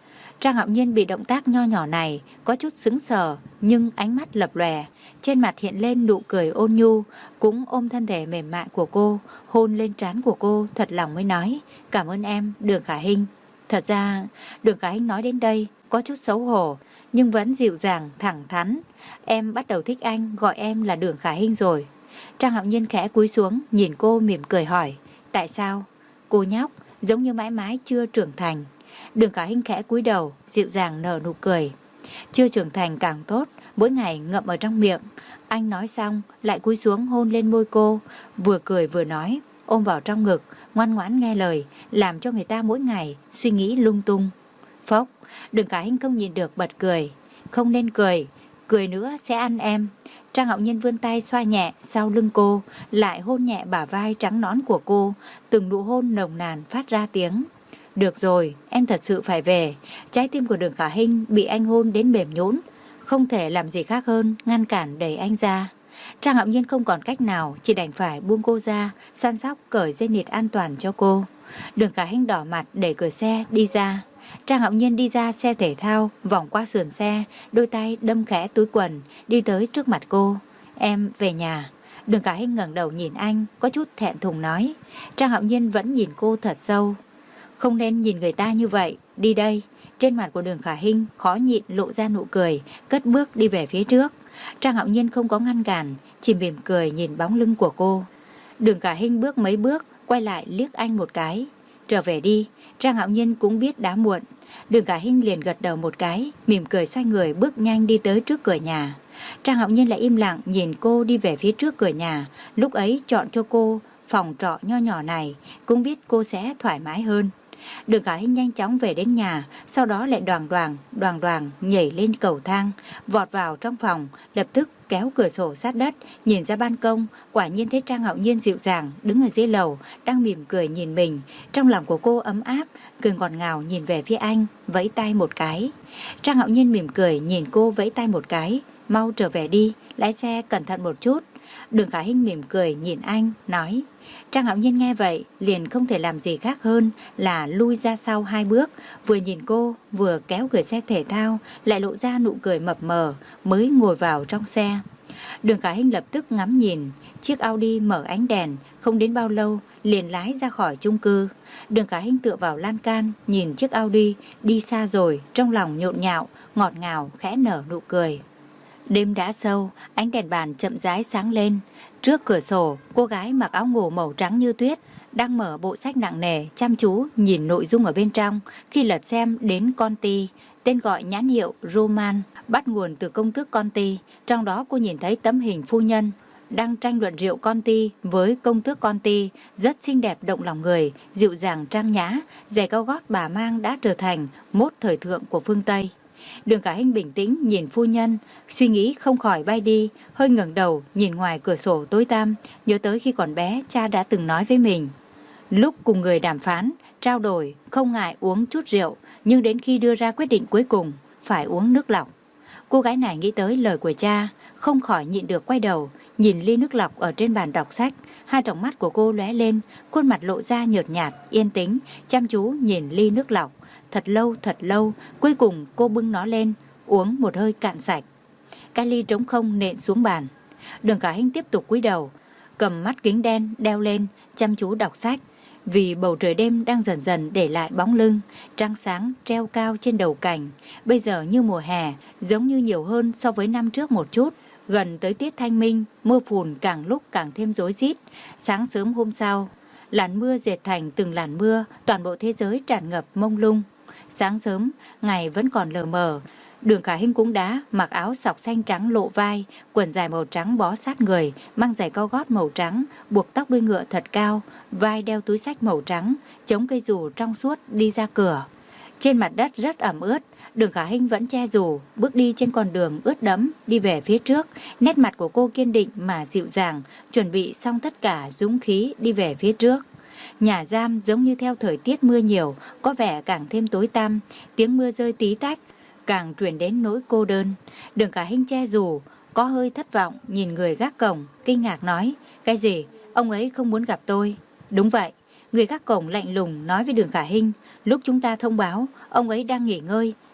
Trang Hạo Nhiên bị động tác nho nhỏ này có chút sững sờ, nhưng ánh mắt lập lòe, trên mặt hiện lên nụ cười ôn nhu, cũng ôm thân thể mềm mại của cô, hôn lên trán của cô, thật lòng mới nói, cảm ơn em, Đường Khả Hinh. Thật ra, Đường Khả Hinh nói đến đây có chút xấu hổ, nhưng vẫn dịu dàng, thẳng thắn. Em bắt đầu thích anh, gọi em là Đường Khả Hinh rồi. Trang Hạo Nhiên khẽ cúi xuống, nhìn cô mỉm cười hỏi, tại sao? Cô nhóc, giống như mãi mãi chưa trưởng thành. Đường Khả Hinh khẽ cúi đầu, dịu dàng nở nụ cười. Chưa trưởng thành càng tốt, mỗi ngày ngậm ở trong miệng. Anh nói xong, lại cúi xuống hôn lên môi cô, vừa cười vừa nói, ôm vào trong ngực, ngoan ngoãn nghe lời, làm cho người ta mỗi ngày suy nghĩ lung tung. Phốc, Đường Khả Hinh không nhìn được bật cười. Không nên cười, cười nữa sẽ ăn em. Trang Hạo Nhiên vươn tay xoa nhẹ sau lưng cô, lại hôn nhẹ bả vai trắng nõn của cô, từng nụ hôn nồng nàn phát ra tiếng. Được rồi, em thật sự phải về. Trái tim của Đường Khả Hinh bị anh hôn đến mềm nhũn, không thể làm gì khác hơn ngăn cản đẩy anh ra. Trang Hạo Nhiên không còn cách nào, chỉ đành phải buông cô ra, săn sóc cởi dây nịt an toàn cho cô. Đường Khả Hinh đỏ mặt đẩy cửa xe đi ra. Trang Hạo Nhiên đi ra xe thể thao, vòng qua sườn xe, đôi tay đâm khẽ túi quần, đi tới trước mặt cô. Em về nhà. Đường Khả Hinh ngẩng đầu nhìn anh, có chút thẹn thùng nói. Trang Hạo Nhiên vẫn nhìn cô thật sâu. Không nên nhìn người ta như vậy, đi đây. Trên mặt của Đường Khả Hinh khó nhịn lộ ra nụ cười, cất bước đi về phía trước. Trang Hạo Nhiên không có ngăn cản, chỉ mỉm cười nhìn bóng lưng của cô. Đường Khả Hinh bước mấy bước, quay lại liếc anh một cái. Trở về đi. Trang Hạo Nhiên cũng biết đã muộn. Đường Khả Hinh liền gật đầu một cái, mỉm cười xoay người bước nhanh đi tới trước cửa nhà. Trang Hạo Nhiên lại im lặng nhìn cô đi về phía trước cửa nhà. Lúc ấy chọn cho cô phòng trọ nho nhỏ này, cũng biết cô sẽ thoải mái hơn. Đường Khả Hinh nhanh chóng về đến nhà, sau đó lại đoàng đoàng, đoàng đoàng nhảy lên cầu thang, vọt vào trong phòng, lập tức kéo cửa sổ sát đất, nhìn ra ban công, quả nhiên thấy Trang Hạo Nhiên dịu dàng đứng ở dưới lầu, đang mỉm cười nhìn mình. Trong lòng của cô ấm áp, cười ngọt ngào nhìn về phía anh, vẫy tay một cái. Trang Hạo Nhiên mỉm cười nhìn cô vẫy tay một cái, mau trở về đi, lái xe cẩn thận một chút. Đường Khả Hinh mỉm cười nhìn anh, nói. Trang Hạo Nhiên nghe vậy, liền không thể làm gì khác hơn là lui ra sau hai bước, vừa nhìn cô, vừa kéo cửa xe thể thao, lại lộ ra nụ cười mập mờ, mới ngồi vào trong xe. Đường Khả Hinh lập tức ngắm nhìn, chiếc Audi mở ánh đèn, không đến bao lâu, liền lái ra khỏi chung cư. Đường Khả Hinh tựa vào lan can, nhìn chiếc Audi đi xa rồi, trong lòng nhộn nhạo, ngọt ngào, khẽ nở nụ cười. Đêm đã sâu, ánh đèn bàn chậm rãi sáng lên. Trước cửa sổ, cô gái mặc áo ngủ màu trắng như tuyết đang mở bộ sách nặng nề, chăm chú nhìn nội dung ở bên trong. Khi lật xem đến Conti, tên gọi nhãn hiệu Roman, bắt nguồn từ công tước Conti. Trong đó cô nhìn thấy tấm hình phu nhân đang tranh luận rượu Conti với công tước Conti, rất xinh đẹp động lòng người, dịu dàng trang nhã. Giày cao gót bà mang đã trở thành mốt thời thượng của phương Tây. Đường Khả Hinh bình tĩnh nhìn phu nhân, suy nghĩ không khỏi bay đi, hơi ngẩng đầu nhìn ngoài cửa sổ tối tăm, nhớ tới khi còn bé cha đã từng nói với mình. Lúc cùng người đàm phán, trao đổi, không ngại uống chút rượu, nhưng đến khi đưa ra quyết định cuối cùng, phải uống nước lọc. Cô gái này nghĩ tới lời của cha, không khỏi nhịn được quay đầu, nhìn ly nước lọc ở trên bàn đọc sách. Hai tròng mắt của cô lóe lên, khuôn mặt lộ ra nhợt nhạt, yên tĩnh, chăm chú nhìn ly nước lọc. Thật lâu, thật lâu, cuối cùng cô bưng nó lên, uống một hơi cạn sạch. Cái ly trống không nện xuống bàn. Đường Khả Hinh tiếp tục cúi đầu, cầm mắt kính đen đeo lên, chăm chú đọc sách. Vì bầu trời đêm đang dần dần để lại bóng lưng, trăng sáng treo cao trên đầu cảnh. Bây giờ như mùa hè, giống như nhiều hơn so với năm trước một chút. Gần tới tiết thanh minh, mưa phùn càng lúc càng thêm rối rít. Sáng sớm hôm sau, làn mưa dệt thành từng làn mưa, toàn bộ thế giới tràn ngập mông lung. Sáng sớm, ngày vẫn còn lờ mờ. Đường Khả Hinh cũng đã mặc áo sọc xanh trắng lộ vai, quần dài màu trắng bó sát người, mang giày cao gót màu trắng, buộc tóc đuôi ngựa thật cao, vai đeo túi xách màu trắng, chống cây dù trong suốt đi ra cửa. Trên mặt đất rất ẩm ướt, Đường Khả Hinh vẫn che dù, bước đi trên con đường ướt đẫm, đi về phía trước. Nét mặt của cô kiên định mà dịu dàng, chuẩn bị xong tất cả dũng khí đi về phía trước. Nhà giam giống như theo thời tiết mưa nhiều, có vẻ càng thêm tối tăm, tiếng mưa rơi tí tách, càng truyền đến nỗi cô đơn. Đường Khả Hinh che dù, có hơi thất vọng nhìn người gác cổng, kinh ngạc nói, cái gì, ông ấy không muốn gặp tôi? Đúng vậy, người gác cổng lạnh lùng nói với Đường Khả Hinh, lúc chúng ta thông báo, ông ấy đang nghỉ ngơi,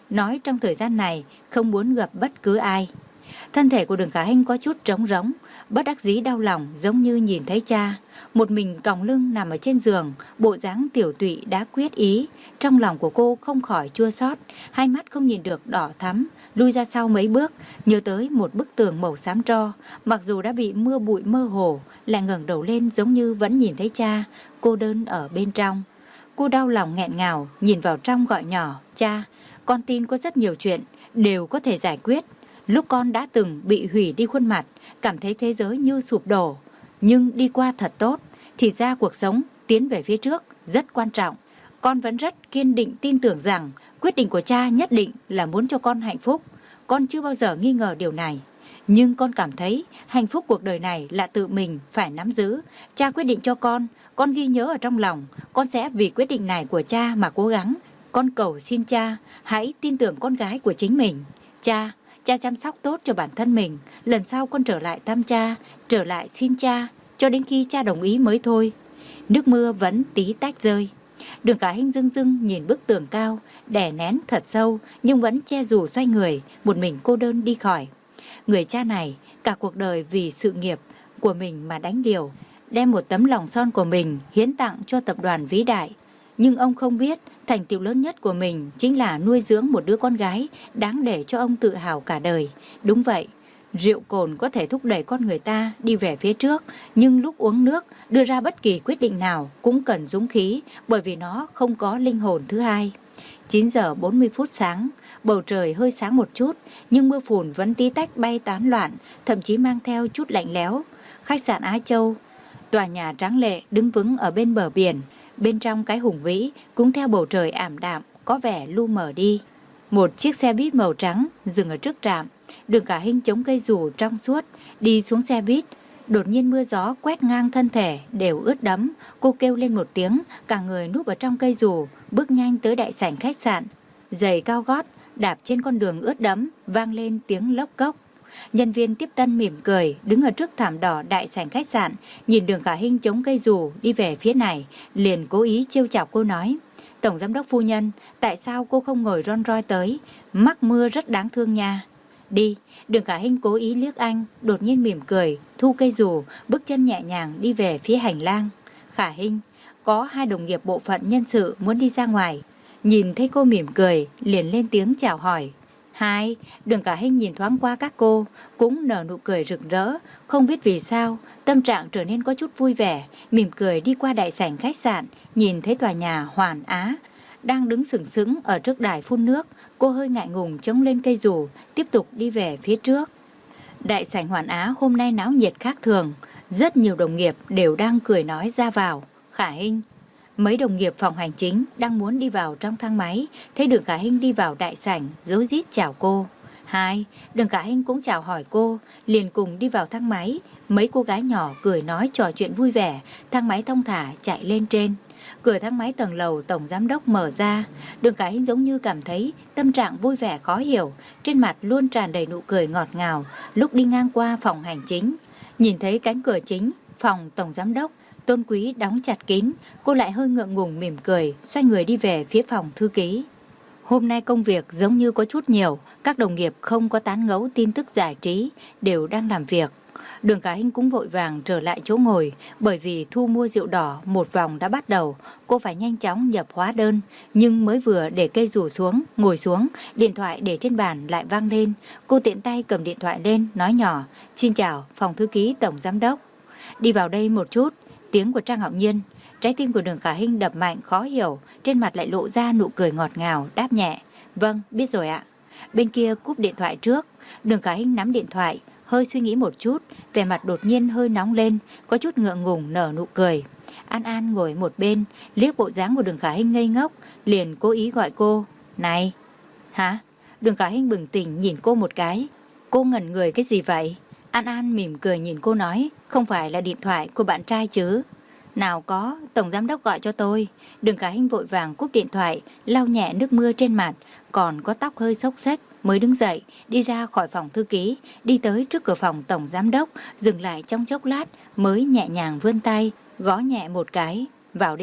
nói trong thời gian này không muốn gặp bất cứ ai. Thân thể của Đường Khả Hinh có chút trống rỗng, bất đắc dĩ đau lòng giống như nhìn thấy cha. Một mình còng lưng nằm ở trên giường, bộ dáng tiểu tụy đã quyết ý. Trong lòng của cô không khỏi chua xót, hai mắt không nhìn được đỏ thắm, lui ra sau mấy bước, nhớ tới một bức tường màu xám tro. Mặc dù đã bị mưa bụi mơ hồ, lại ngẩng đầu lên giống như vẫn nhìn thấy cha, cô đơn ở bên trong. Cô đau lòng nghẹn ngào, nhìn vào trong gọi nhỏ, cha, con tin có rất nhiều chuyện, đều có thể giải quyết. Lúc con đã từng bị hủy đi khuôn mặt, cảm thấy thế giới như sụp đổ, nhưng đi qua thật tốt. Thì ra cuộc sống tiến về phía trước rất quan trọng. Con vẫn rất kiên định tin tưởng rằng quyết định của cha nhất định là muốn cho con hạnh phúc. Con chưa bao giờ nghi ngờ điều này. Nhưng con cảm thấy hạnh phúc cuộc đời này là tự mình phải nắm giữ. Cha quyết định cho con, con ghi nhớ ở trong lòng. Con sẽ vì quyết định này của cha mà cố gắng. Con cầu xin cha, hãy tin tưởng con gái của chính mình. Cha, cha chăm sóc tốt cho bản thân mình. Lần sau con trở lại thăm cha, trở lại xin cha, cho đến khi cha đồng ý mới thôi. Nước mưa vẫn tí tách rơi. Đường Khả Hinh dưng dưng nhìn bức tường cao, đè nén thật sâu, nhưng vẫn che dù xoay người, một mình cô đơn đi khỏi. Người cha này, cả cuộc đời vì sự nghiệp của mình mà đánh liều, đem một tấm lòng son của mình hiến tặng cho tập đoàn vĩ đại. Nhưng ông không biết, thành tựu lớn nhất của mình chính là nuôi dưỡng một đứa con gái đáng để cho ông tự hào cả đời. Đúng vậy, rượu cồn có thể thúc đẩy con người ta đi về phía trước, nhưng lúc uống nước, đưa ra bất kỳ quyết định nào cũng cần dũng khí, bởi vì nó không có linh hồn thứ hai. chín giờ bốn mươi phút sáng, bầu trời hơi sáng một chút, nhưng mưa phùn vẫn tí tách bay tán loạn, thậm chí mang theo chút lạnh lẽo. Khách sạn Á Châu, tòa nhà tráng lệ đứng vững ở bên bờ biển, bên trong cái hùng vĩ cũng theo bầu trời ảm đạm, có vẻ lu mờ đi. Một chiếc xe buýt màu trắng dừng ở trước trạm. Đường Khả Hinh chống cây dù trong suốt, đi xuống xe buýt. Đột nhiên mưa gió quét ngang thân thể, đều ướt đẫm. Cô kêu lên một tiếng, cả người núp ở trong cây dù, bước nhanh tới đại sảnh khách sạn. Giày cao gót đạp trên con đường ướt đẫm, vang lên tiếng lốc cốc. Nhân viên tiếp tân mỉm cười, đứng ở trước thảm đỏ đại sảnh khách sạn, nhìn Đường Khả Hinh chống cây dù đi về phía này, liền cố ý trêu chọc cô nói: Tổng giám đốc phu nhân, tại sao cô không ngồi ron roi tới? Mắc mưa rất đáng thương nha. Đi. Đường Khả Hinh cố ý liếc anh, đột nhiên mỉm cười, thu cây dù, bước chân nhẹ nhàng đi về phía hành lang. Khả Hinh, có hai đồng nghiệp bộ phận nhân sự muốn đi ra ngoài. Nhìn thấy cô mỉm cười, liền lên tiếng chào hỏi. Hai. Đường Khả Hinh nhìn thoáng qua các cô, cũng nở nụ cười rực rỡ, không biết vì sao, tâm trạng trở nên có chút vui vẻ, mỉm cười đi qua đại sảnh khách sạn, nhìn thấy tòa nhà Hoàn Á đang đứng sừng sững ở trước đài phun nước. Cô hơi ngại ngùng chống lên cây dù, tiếp tục đi về phía trước. Đại sảnh Hoàn Á hôm nay náo nhiệt khác thường, rất nhiều đồng nghiệp đều đang cười nói ra vào. Khả Hinh, mấy đồng nghiệp phòng hành chính đang muốn đi vào trong thang máy, thấy Đường Khả Hinh đi vào đại sảnh, rối rít chào cô. Hai, Đường Khả Hinh cũng chào hỏi cô, liền cùng đi vào thang máy. Mấy cô gái nhỏ cười nói trò chuyện vui vẻ, thang máy thông thả chạy lên trên. Cửa thang máy tầng lầu tổng giám đốc mở ra. Đường Khả Hinh giống như cảm thấy tâm trạng vui vẻ khó hiểu, trên mặt luôn tràn đầy nụ cười ngọt ngào. Lúc đi ngang qua phòng hành chính, nhìn thấy cánh cửa chính phòng tổng giám đốc tôn quý đóng chặt kín, cô lại hơi ngượng ngùng mỉm cười, xoay người đi về phía phòng thư ký. Hôm nay công việc giống như có chút nhiều, các đồng nghiệp không có tán gẫu tin tức giải trí, đều đang làm việc. Đường Khả Hinh cũng vội vàng trở lại chỗ ngồi, bởi vì thu mua rượu đỏ một vòng đã bắt đầu, cô phải nhanh chóng nhập hóa đơn. Nhưng mới vừa để cây rủ xuống, ngồi xuống, điện thoại để trên bàn lại vang lên. Cô tiện tay cầm điện thoại lên, nói nhỏ: Xin chào, phòng thư ký tổng giám đốc. Đi vào đây một chút. Tiếng của Trang Ngọc Nhiên. Trái tim của Đường Khả Hinh đập mạnh khó hiểu, trên mặt lại lộ ra nụ cười ngọt ngào, đáp nhẹ: Vâng, biết rồi ạ. Bên kia cúp điện thoại trước. Đường Khả Hinh nắm điện thoại, hơi suy nghĩ một chút, vẻ mặt đột nhiên hơi nóng lên, có chút ngượng ngùng nở nụ cười. An An ngồi một bên, liếc bộ dáng của Đường Khả Hinh ngây ngốc, liền cố ý gọi cô: Này. Hả? Đường Khả Hinh bừng tỉnh nhìn cô một cái. Cô ngẩn người cái gì vậy? An An mỉm cười nhìn cô nói: Không phải là điện thoại của bạn trai chứ? Nào có, tổng giám đốc gọi cho tôi. Đường Khả Hinh vội vàng cúp điện thoại, lau nhẹ nước mưa trên mặt, còn có tóc hơi xốc xếch, mới đứng dậy, đi ra khỏi phòng thư ký, đi tới trước cửa phòng tổng giám đốc, dừng lại trong chốc lát, mới nhẹ nhàng vươn tay, gõ nhẹ một cái: Vào đi.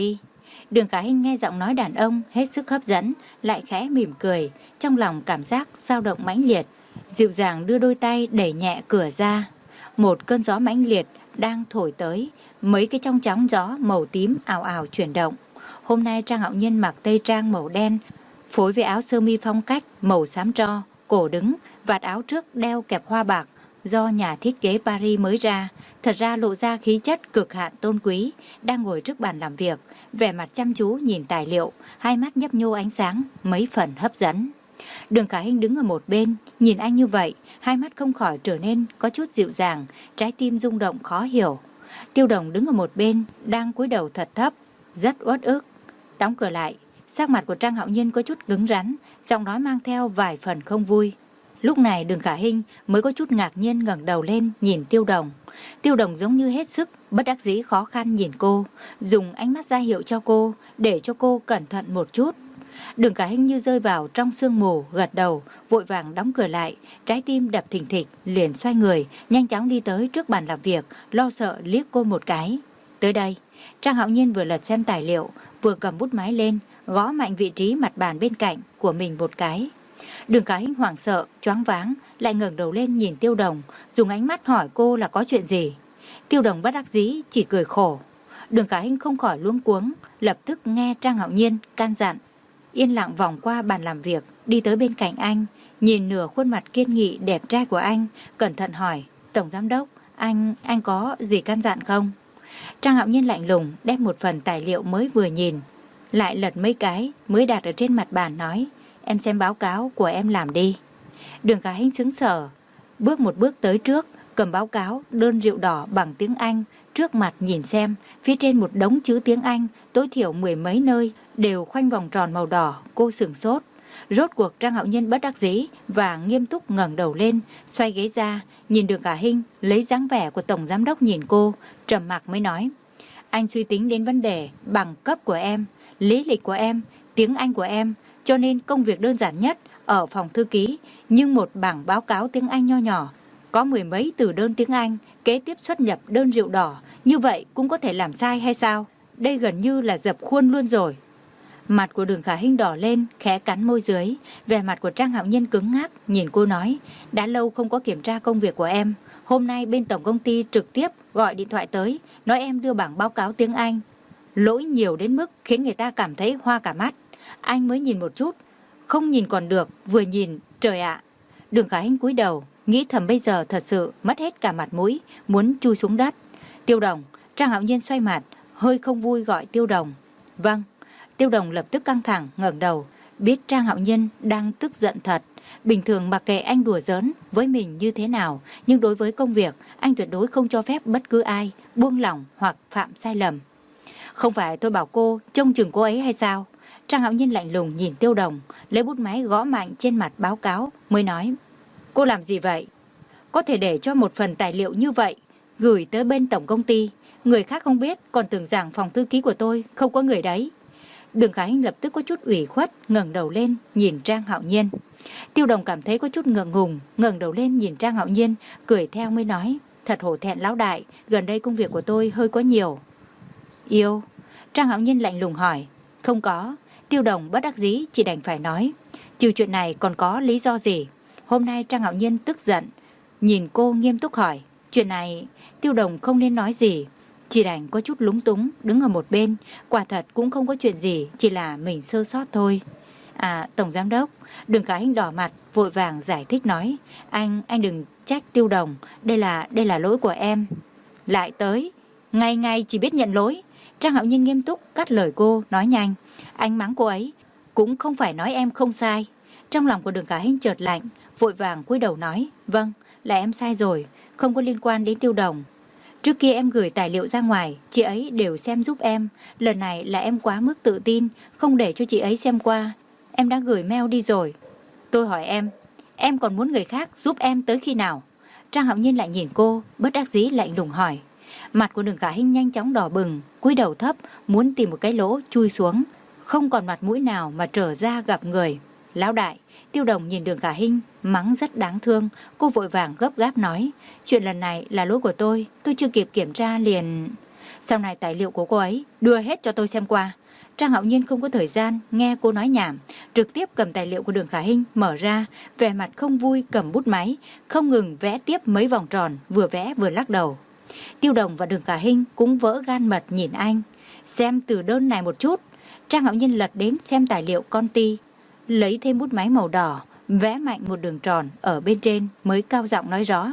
Đường Khả Hinh nghe giọng nói đàn ông hết sức hấp dẫn, lại khẽ mỉm cười, trong lòng cảm giác dao động mãnh liệt, dịu dàng đưa đôi tay đẩy nhẹ cửa ra. Một cơn gió mãnh liệt đang thổi tới, mấy cái trong chóng gió màu tím ào ào chuyển động. Hôm nay Trang Hạo Nhiên mặc tây trang màu đen, phối với áo sơ mi phong cách màu xám tro, cổ đứng, vạt áo trước đeo kẹp hoa bạc do nhà thiết kế Paris mới ra, thật ra lộ ra khí chất cực hạn tôn quý, đang ngồi trước bàn làm việc, vẻ mặt chăm chú nhìn tài liệu, hai mắt nhấp nhô ánh sáng, mấy phần hấp dẫn. Đường Khả Hinh đứng ở một bên, nhìn anh như vậy, hai mắt không khỏi trở nên có chút dịu dàng, trái tim rung động khó hiểu. Tiêu Đồng đứng ở một bên, đang cúi đầu thật thấp, rất uất ức. Đóng cửa lại, sắc mặt của Trang Hạo Nhiên có chút cứng rắn, giọng nói mang theo vài phần không vui. Lúc này Đường Khả Hinh mới có chút ngạc nhiên ngẩng đầu lên nhìn Tiêu Đồng. Tiêu Đồng giống như hết sức, bất đắc dĩ khó khăn nhìn cô, dùng ánh mắt ra hiệu cho cô, để cho cô cẩn thận một chút. Đường Khả Hinh như rơi vào trong sương mù, gật đầu, vội vàng đóng cửa lại, trái tim đập thình thịch, liền xoay người, nhanh chóng đi tới trước bàn làm việc, lo sợ liếc cô một cái. Tới đây, Trang Hạo Nhiên vừa lật xem tài liệu, vừa cầm bút máy lên, gõ mạnh vị trí mặt bàn bên cạnh của mình một cái. Đường Khả Hinh hoảng sợ, choáng váng, lại ngẩng đầu lên nhìn Tiêu Đồng, dùng ánh mắt hỏi cô là có chuyện gì. Tiêu Đồng bất đắc dĩ chỉ cười khổ. Đường Khả Hinh không khỏi luống cuống, lập tức nghe Trang Hạo Nhiên can dặn, yên lặng vòng qua bàn làm việc, đi tới bên cạnh anh, nhìn nửa khuôn mặt kiên nghị đẹp trai của anh, cẩn thận hỏi, Tổng Giám Đốc, anh, anh có gì căn dặn không? Trang Hạo Nhiên lạnh lùng đem một phần tài liệu mới vừa nhìn, lại lật mấy cái mới đặt ở trên mặt bàn nói, em xem báo cáo của em làm đi. Đường Khả Hinh sững sờ, bước một bước tới trước, cầm báo cáo đơn rượu đỏ bằng tiếng Anh trước mặt nhìn xem, phía trên một đống chữ tiếng Anh, tối thiểu mười mấy nơi đều khoanh vòng tròn màu đỏ. Cô sửng sốt. Rốt cuộc Trang Hạo Nhiên bất đắc dĩ và nghiêm túc ngẩng đầu lên, xoay ghế ra, nhìn Đường Khả Hinh lấy dáng vẻ của Tổng Giám Đốc nhìn cô, trầm mặc mới nói, anh suy tính đến vấn đề bằng cấp của em, lý lịch của em, tiếng Anh của em, cho nên công việc đơn giản nhất ở phòng thư ký, nhưng một bảng báo cáo tiếng Anh nho nhỏ, có mười mấy từ đơn tiếng Anh, kế tiếp xuất nhập đơn rượu đỏ, như vậy cũng có thể làm sai hay sao? Đây gần như là dập khuôn luôn rồi. Mặt của Đường Khả Hinh đỏ lên, khẽ cắn môi dưới, vẻ mặt của Trang Hạo Nhiên cứng ngắc, nhìn cô nói, đã lâu không có kiểm tra công việc của em, hôm nay bên tổng công ty trực tiếp gọi điện thoại tới, nói em đưa bảng báo cáo tiếng Anh. Lỗi nhiều đến mức khiến người ta cảm thấy hoa cả mắt. Anh mới nhìn một chút, không nhìn còn được, vừa nhìn, trời ạ. Đường Khả Hinh cúi đầu, nghĩ thầm bây giờ thật sự mất hết cả mặt mũi, muốn chui xuống đất. Tiêu Đồng, Trang Hạo Nhiên xoay mặt, hơi không vui gọi Tiêu Đồng. Vâng. Tiêu Đồng lập tức căng thẳng, ngẩng đầu, biết Trang Hạo Nhiên đang tức giận thật. Bình thường mặc kệ anh đùa giỡn với mình như thế nào, nhưng đối với công việc, anh tuyệt đối không cho phép bất cứ ai buông lỏng hoặc phạm sai lầm. Không phải tôi bảo cô trông chừng cô ấy hay sao? Trang Hạo Nhiên lạnh lùng nhìn Tiêu Đồng, lấy bút máy gõ mạnh trên mặt báo cáo, mới nói, cô làm gì vậy? Có thể để cho một phần tài liệu như vậy gửi tới bên tổng công ty, người khác không biết, còn tưởng rằng phòng thư ký của tôi không có người đấy. Đường Khả Hinh lập tức có chút ủy khuất, ngẩng đầu lên nhìn Trang Hạo Nhiên. Tiêu Đồng cảm thấy có chút ngượng ngùng, ngẩng đầu lên nhìn Trang Hạo Nhiên, cười theo mới nói, thật hổ thẹn lão đại, gần đây công việc của tôi hơi có nhiều. Yêu? Trang Hạo Nhiên lạnh lùng hỏi. Không có. Tiêu Đồng bất đắc dĩ chỉ đành phải nói, trừ chuyện này còn có lý do gì? Hôm nay Trang Hạo Nhiên tức giận, nhìn cô nghiêm túc hỏi, chuyện này Tiêu Đồng không nên nói gì, chỉ đành có chút lúng túng đứng ở một bên. Quả thật cũng không có chuyện gì, chỉ là mình sơ sót thôi. À, Tổng Giám Đốc. Đường Khả Hinh đỏ mặt, vội vàng giải thích nói, anh anh đừng trách Tiêu Đồng, đây là đây là lỗi của em. Lại tới, ngày ngày chỉ biết nhận lỗi. Trang Hạo Nhiên nghiêm túc cắt lời cô, nói nhanh, anh mắng cô ấy cũng không phải nói em không sai. Trong lòng của Đường Khả Hinh chợt lạnh, vội vàng cúi đầu nói, vâng, là em sai rồi, không có liên quan đến Tiêu Đồng. Trước kia em gửi tài liệu ra ngoài, chị ấy đều xem giúp em. Lần này là em quá mức tự tin, không để cho chị ấy xem qua. Em đã gửi mail đi rồi. Tôi hỏi em, em còn muốn người khác giúp em tới khi nào? Trang Hạo Nhiên lại nhìn cô, bất đắc dĩ lạnh lùng hỏi. Mặt của Đường Khả Hinh nhanh chóng đỏ bừng, cúi đầu thấp, muốn tìm một cái lỗ chui xuống, không còn mặt mũi nào mà trở ra gặp người. Lão đại. Tiêu Đồng nhìn Đường Khả Hinh mắng rất đáng thương. Cô vội vàng gấp gáp nói, chuyện lần này là lỗi của tôi, tôi chưa kịp kiểm tra liền. Sau này tài liệu của cô ấy đưa hết cho tôi xem qua. Trang Hạo Nhiên không có thời gian nghe cô nói nhảm, trực tiếp cầm tài liệu của Đường Khả Hinh mở ra, vẻ mặt không vui cầm bút máy, không ngừng vẽ tiếp mấy vòng tròn, vừa vẽ vừa lắc đầu. Tiêu Đồng và Đường Khả Hinh cũng vỡ gan mật nhìn anh. Xem từ đơn này một chút. Trang Hạo Nhiên lật đến xem tài liệu con ti, lấy thêm bút máy màu đỏ, vẽ mạnh một đường tròn ở bên trên mới cao giọng nói rõ.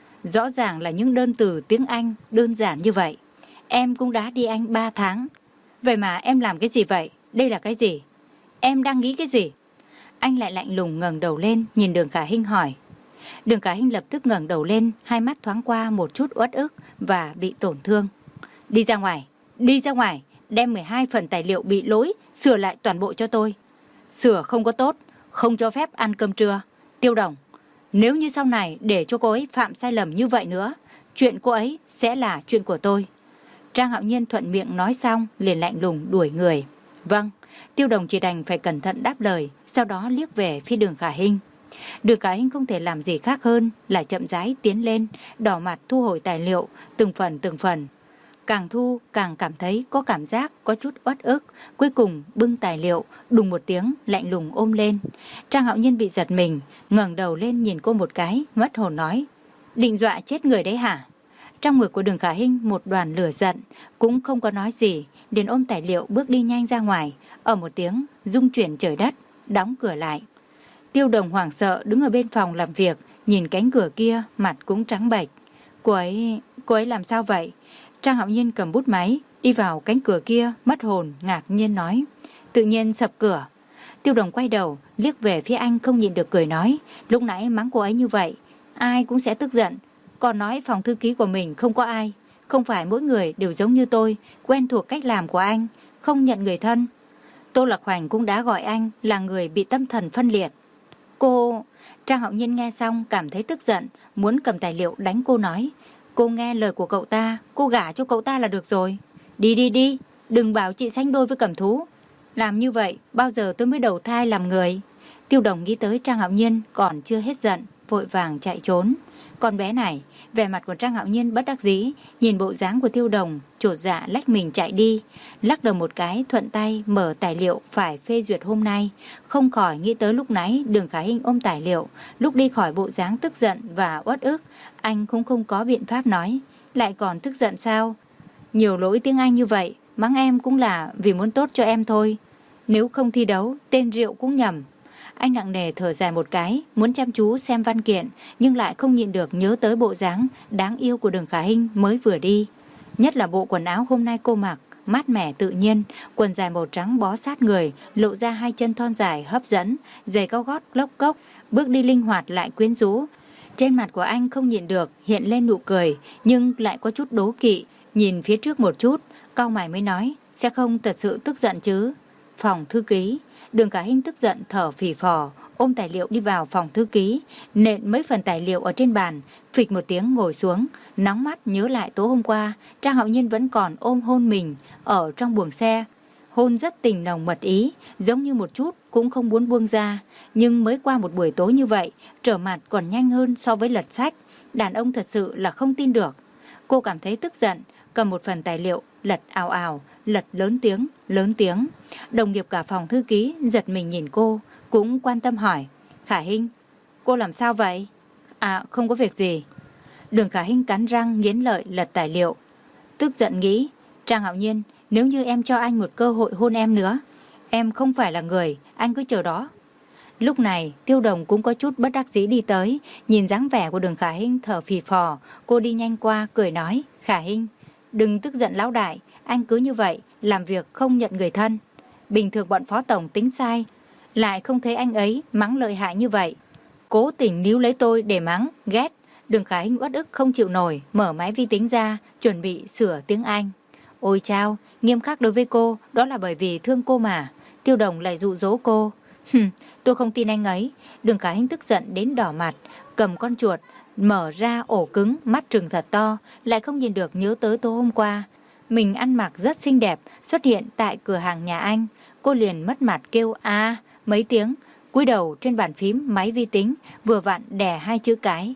Rõ ràng là những đơn từ tiếng Anh đơn giản như vậy. Em cũng đã đi Anh ba tháng. Vậy mà em làm cái gì vậy? Đây là cái gì? Em đang nghĩ cái gì? Anh lại lạnh lùng ngẩng đầu lên nhìn Đường Khả Hinh hỏi. Đường Khả Hinh lập tức ngẩng đầu lên, hai mắt thoáng qua một chút uất ức và bị tổn thương. Đi ra ngoài, đi ra ngoài, đem mười hai phần tài liệu bị lỗi, sửa lại toàn bộ cho tôi. Sửa không có tốt, không cho phép ăn cơm trưa. Tiêu Đồng, nếu như sau này để cho cô ấy phạm sai lầm như vậy nữa, chuyện cô ấy sẽ là chuyện của tôi. Trang Hạo Nhiên thuận miệng nói xong, liền lạnh lùng đuổi người. Vâng, Tiêu Đồng chỉ đành phải cẩn thận đáp lời, sau đó liếc về phía Đường Khả Hinh. Đường Khả Hinh không thể làm gì khác hơn là chậm rãi tiến lên, đỏ mặt thu hồi tài liệu, từng phần từng phần. Càng thu càng cảm thấy có cảm giác có chút uất ức, cuối cùng bưng tài liệu, đùng một tiếng lạnh lùng ôm lên. Trang Hạo Nhiên bị giật mình, ngẩng đầu lên nhìn cô một cái, mất hồn nói. Định dọa chết người đấy hả? Trong ngực của Đường Khả Hinh một đoàn lửa giận, cũng không có nói gì, liền ôm tài liệu bước đi nhanh ra ngoài, ở một tiếng rung chuyển trời đất, đóng cửa lại. Tiêu Đồng hoảng sợ đứng ở bên phòng làm việc, nhìn cánh cửa kia, mặt cũng trắng bệch. Cô ấy, cô ấy làm sao vậy? Trang Hạo Nhiên cầm bút máy, đi vào cánh cửa kia, mất hồn, ngạc nhiên nói. Tự nhiên sập cửa. Tiêu Đồng quay đầu, liếc về phía anh không nhịn được cười nói. Lúc nãy mắng cô ấy như vậy, ai cũng sẽ tức giận. Còn nói phòng thư ký của mình không có ai. Không phải mỗi người đều giống như tôi, quen thuộc cách làm của anh, không nhận người thân. Tô Lạc Hoành cũng đã gọi anh là người bị tâm thần phân liệt. Cô... Trang Hạo Nhiên nghe xong cảm thấy tức giận, muốn cầm tài liệu đánh cô nói. Cô nghe lời của cậu ta, cô gả cho cậu ta là được rồi. Đi đi đi, đừng bảo chị sánh đôi với Cẩm Thú. Làm như vậy, bao giờ tôi mới đầu thai làm người. Tiêu Đồng nghĩ tới Trang Hạo Nhiên còn chưa hết giận, vội vàng chạy trốn. Con bé này, vẻ mặt của Trang Hạo Nhiên bất đắc dĩ, nhìn bộ dáng của Tiêu Đồng, chột dạ lách mình chạy đi, lắc đầu một cái thuận tay mở tài liệu phải phê duyệt hôm nay, không khỏi nghĩ tới lúc nãy Đường Khả Hinh ôm tài liệu, lúc đi khỏi bộ dáng tức giận và uất ức, anh cũng không có biện pháp nói, lại còn tức giận sao? Nhiều lỗi tiếng Anh như vậy, mắng em cũng là vì muốn tốt cho em thôi, nếu không thi đấu, tên rượu cũng nhầm. Anh nặng nề thở dài một cái, muốn chăm chú xem văn kiện, nhưng lại không nhịn được nhớ tới bộ dáng đáng yêu của Đường Khả Hinh mới vừa đi. Nhất là bộ quần áo hôm nay cô mặc, mát mẻ tự nhiên, quần dài màu trắng bó sát người, lộ ra hai chân thon dài hấp dẫn, giày cao gót lốc cốc, bước đi linh hoạt lại quyến rũ. Trên mặt của anh không nhịn được hiện lên nụ cười, nhưng lại có chút đố kỵ, nhìn phía trước một chút, cau mày mới nói, sẽ không thật sự tức giận chứ. Phòng thư ký. Đường Khả Hinh tức giận thở phì phò, ôm tài liệu đi vào phòng thư ký, nện mấy phần tài liệu ở trên bàn, phịch một tiếng ngồi xuống, nóng mắt nhớ lại tối hôm qua, Trang Hạo Nhiên vẫn còn ôm hôn mình ở trong buồng xe. Hôn rất tình nồng mật ý, giống như một chút cũng không muốn buông ra, nhưng mới qua một buổi tối như vậy, trở mặt còn nhanh hơn so với lật sách, đàn ông thật sự là không tin được. Cô cảm thấy tức giận, cầm một phần tài liệu, lật ào ào, lật lớn tiếng, lớn tiếng. Đồng nghiệp cả phòng thư ký giật mình nhìn cô, cũng quan tâm hỏi, Khả Hinh, cô làm sao vậy? À, không có việc gì. Đường Khả Hinh cắn răng nghiến lợi lật tài liệu. Tức giận nghĩ, Trang Hạo Nhiên, nếu như em cho anh một cơ hội hôn em nữa, em không phải là người, anh cứ chờ đó. Lúc này, Tiêu Đồng cũng có chút bất đắc dĩ đi tới, nhìn dáng vẻ của Đường Khả Hinh thở phì phò, cô đi nhanh qua, cười nói, Khả Hinh, đừng tức giận lão đại, anh cứ như vậy, làm việc không nhận người thân. Bình thường bọn phó tổng tính sai, lại không thấy anh ấy mắng lợi hại như vậy. Cố tình níu lấy tôi để mắng, ghét. Đường Khả Hinh uất ức không chịu nổi, mở máy vi tính ra, chuẩn bị sửa tiếng Anh. Ôi chao, nghiêm khắc đối với cô, đó là bởi vì thương cô mà. Tiêu Đồng lại dụ dỗ cô. Hừm, tôi không tin anh ấy. Đường Khả Hinh tức giận đến đỏ mặt, cầm con chuột, mở ra ổ cứng, mắt trừng thật to, lại không nhìn được nhớ tới tối hôm qua. Mình ăn mặc rất xinh đẹp, xuất hiện tại cửa hàng nhà anh. Cô liền mất mặt kêu a mấy tiếng, cúi đầu trên bàn phím máy vi tính, vừa vặn đè hai chữ cái.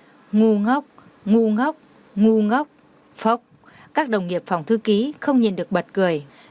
Ngu ngốc, ngu ngốc, ngu ngốc, phốc. Các đồng nghiệp phòng thư ký không nhìn được bật cười.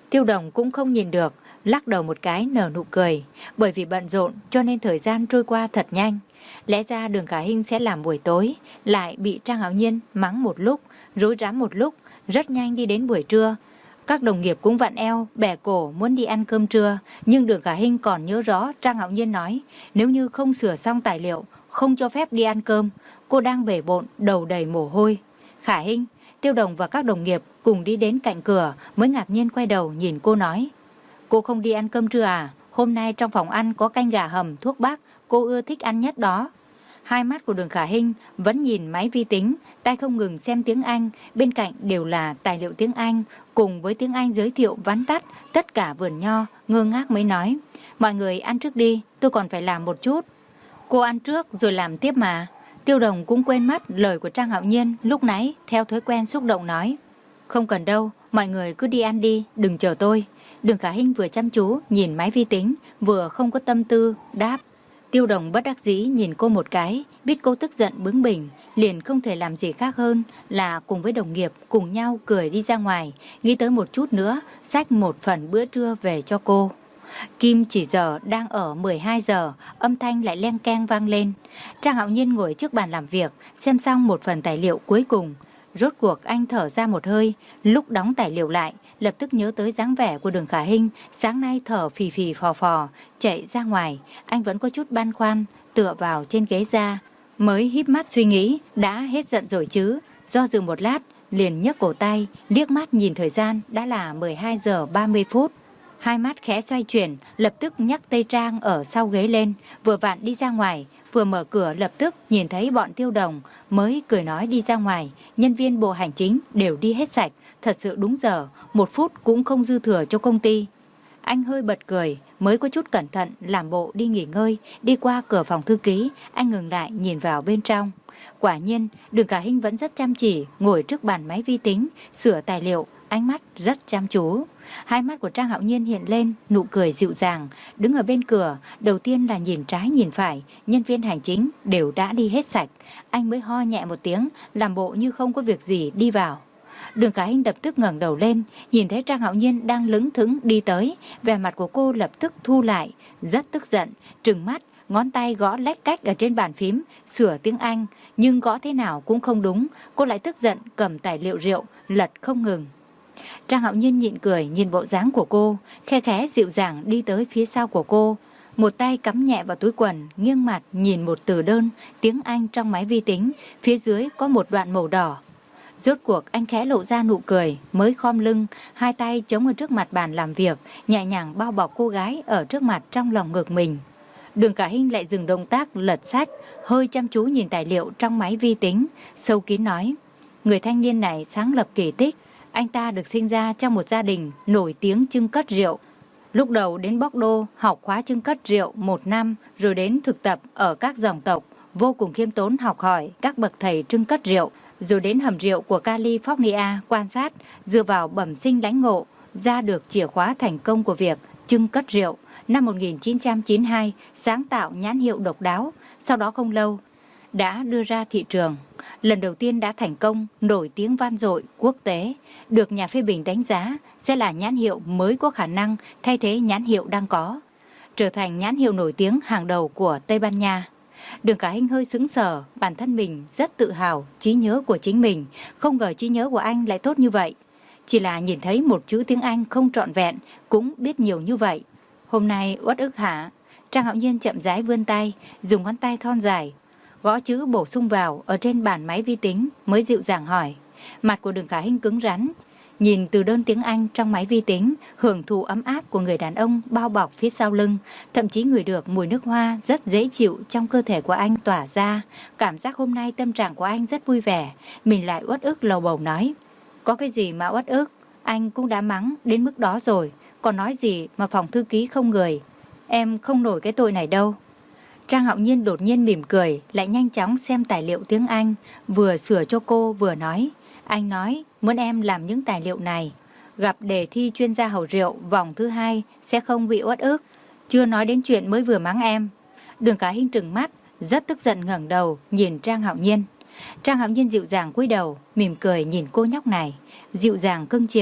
Tiêu Đồng cũng không nhìn được, lắc đầu một cái nở nụ cười. Bởi vì bận rộn cho nên thời gian trôi qua thật nhanh. Lẽ ra Đường Khả Hinh sẽ làm buổi tối, lại bị Trang Hạo Nhiên mắng một lúc, rối rắm một lúc, rất nhanh đi đến buổi trưa. Các đồng nghiệp cũng vặn eo, bẻ cổ muốn đi ăn cơm trưa, nhưng Đường Khả Hinh còn nhớ rõ Trang Hạo Nhiên nói, nếu như không sửa xong tài liệu, không cho phép đi ăn cơm. Cô đang bể bộn, đầu đầy mồ hôi. Khả Hinh, Tiêu Đồng và các đồng nghiệp cùng đi đến cạnh cửa, mới ngạc nhiên quay đầu nhìn cô nói, cô không đi ăn cơm trưa à? Hôm nay trong phòng ăn có canh gà hầm thuốc bắc, cô ưa thích ăn nhất đó. Hai mắt của Đường Khả Hinh vẫn nhìn máy vi tính, tay không ngừng xem tiếng Anh, bên cạnh đều là tài liệu tiếng Anh, cùng với tiếng Anh giới thiệu vắn tắt tất cả vườn nho, ngơ ngác mới nói, mọi người ăn trước đi, tôi còn phải làm một chút. Cô ăn trước rồi làm tiếp mà. Tiêu Đồng cũng quên mất lời của Trang Hạo Nhiên lúc nãy, theo thói quen xúc động nói, không cần đâu, mọi người cứ đi ăn đi, đừng chờ tôi. Đường Khả Hinh vừa chăm chú nhìn máy vi tính, vừa không có tâm tư đáp. Tiêu Đồng bất đắc dĩ nhìn cô một cái, biết cô tức giận bướng bỉnh, liền không thể làm gì khác hơn là cùng với đồng nghiệp cùng nhau cười đi ra ngoài, nghĩ tới một chút nữa, xách một phần bữa trưa về cho cô. Kim chỉ giờ đang ở mười hai giờ, âm thanh lại len keng vang lên. Trang Hạo Nhiên ngồi trước bàn làm việc, xem xong một phần tài liệu cuối cùng. Rốt cuộc anh thở ra một hơi, lúc đóng tài liệu lại, lập tức nhớ tới dáng vẻ của Đường Khả Hinh, sáng nay thở phì phì phò phò, chạy ra ngoài, anh vẫn có chút băn khoăn, tựa vào trên ghế ra, mới híp mắt suy nghĩ, đã hết giận rồi chứ. Do dự một lát, liền nhấc cổ tay, liếc mắt nhìn thời gian, đã là mười hai giờ ba mươi phút. Hai mắt khẽ xoay chuyển, lập tức nhắc Tây Trang ở sau ghế lên, vừa vặn đi ra ngoài, vừa mở cửa lập tức nhìn thấy bọn Tiêu Đồng, mới cười nói đi ra ngoài, nhân viên bộ hành chính đều đi hết sạch, thật sự đúng giờ, một phút cũng không dư thừa cho công ty. Anh hơi bật cười, mới có chút cẩn thận làm bộ đi nghỉ ngơi, đi qua cửa phòng thư ký, anh ngừng lại nhìn vào bên trong. Quả nhiên, Đường Khả Hinh vẫn rất chăm chỉ, ngồi trước bàn máy vi tính, sửa tài liệu, ánh mắt rất chăm chú. Hai mắt của Trang Hạo Nhiên hiện lên nụ cười dịu dàng, đứng ở bên cửa, đầu tiên là nhìn trái nhìn phải, nhân viên hành chính đều đã đi hết sạch. Anh mới ho nhẹ một tiếng, làm bộ như không có việc gì đi vào. Đường Khả Hinh lập tức ngẩng đầu lên, nhìn thấy Trang Hạo Nhiên đang lững thững đi tới, vẻ mặt của cô lập tức thu lại, rất tức giận, trừng mắt, ngón tay gõ lách cách ở trên bàn phím, sửa tiếng Anh, nhưng gõ thế nào cũng không đúng, cô lại tức giận cầm tài liệu rượu, lật không ngừng. Trang Hạo Nhiên nhịn cười nhìn bộ dáng của cô, khe khẽ dịu dàng đi tới phía sau của cô, một tay cắm nhẹ vào túi quần, nghiêng mặt nhìn một từ đơn tiếng Anh trong máy vi tính, phía dưới có một đoạn màu đỏ. Rốt cuộc anh khẽ lộ ra nụ cười, mới khom lưng, hai tay chống ở trước mặt bàn làm việc, nhẹ nhàng bao bọc cô gái ở trước mặt trong lòng ngực mình. Đường Khả Hinh lại dừng động tác lật sách, hơi chăm chú nhìn tài liệu trong máy vi tính, sâu kín nói, người thanh niên này sáng lập kỳ tích. Anh ta được sinh ra trong một gia đình nổi tiếng chưng cất rượu. Lúc đầu đến Bordeaux học khóa chưng cất rượu một năm, rồi đến thực tập ở các dòng tộc, vô cùng khiêm tốn học hỏi các bậc thầy chưng cất rượu, rồi đến hầm rượu của California quan sát, dựa vào bẩm sinh lãnh ngộ, ra được chìa khóa thành công của việc chưng cất rượu. Năm một nghìn chín trăm chín mươi hai, sáng tạo nhãn hiệu độc đáo, sau đó không lâu, đã đưa ra thị trường. Lần đầu tiên đã thành công, nổi tiếng vang dội quốc tế, được nhà phê bình đánh giá sẽ là nhãn hiệu mới có khả năng thay thế nhãn hiệu đang có, trở thành nhãn hiệu nổi tiếng hàng đầu của Tây Ban Nha. Đường Khả Hinh hơi sững sờ, bản thân mình rất tự hào trí nhớ của chính mình, không ngờ trí nhớ của anh lại tốt như vậy. Chỉ là nhìn thấy một chữ tiếng Anh không trọn vẹn cũng biết nhiều như vậy. Hôm nay uất ức hả? Trang Hạo Nhiên chậm rãi vươn tay, dùng ngón tay thon dài gõ chữ bổ sung vào ở trên bàn máy vi tính, mới dịu dàng hỏi. Mặt của Đường Khả Hinh cứng rắn, nhìn từ đơn tiếng Anh trong máy vi tính, hưởng thụ ấm áp của người đàn ông bao bọc phía sau lưng, thậm chí ngửi được mùi nước hoa rất dễ chịu trong cơ thể của anh tỏa ra. Cảm giác hôm nay tâm trạng của anh rất vui vẻ, mình lại uất ức lầu bầu nói. Có cái gì mà uất ức, anh cũng đã mắng đến mức đó rồi, còn nói gì mà phòng thư ký không người. Em không nổi cái tội này đâu. Trang Hạo Nhiên đột nhiên mỉm cười, lại nhanh chóng xem tài liệu tiếng Anh, vừa sửa cho cô vừa nói. Anh nói muốn em làm những tài liệu này, gặp đề thi chuyên gia hầu rượu vòng thứ hai sẽ không bị uất ức. Chưa nói đến chuyện mới vừa mắng em. Đường Khả Hinh trừng mắt, rất tức giận ngẩng đầu nhìn Trang Hạo Nhiên. Trang Hạo Nhiên dịu dàng cúi đầu, mỉm cười nhìn cô nhóc này, dịu dàng cưng chiều,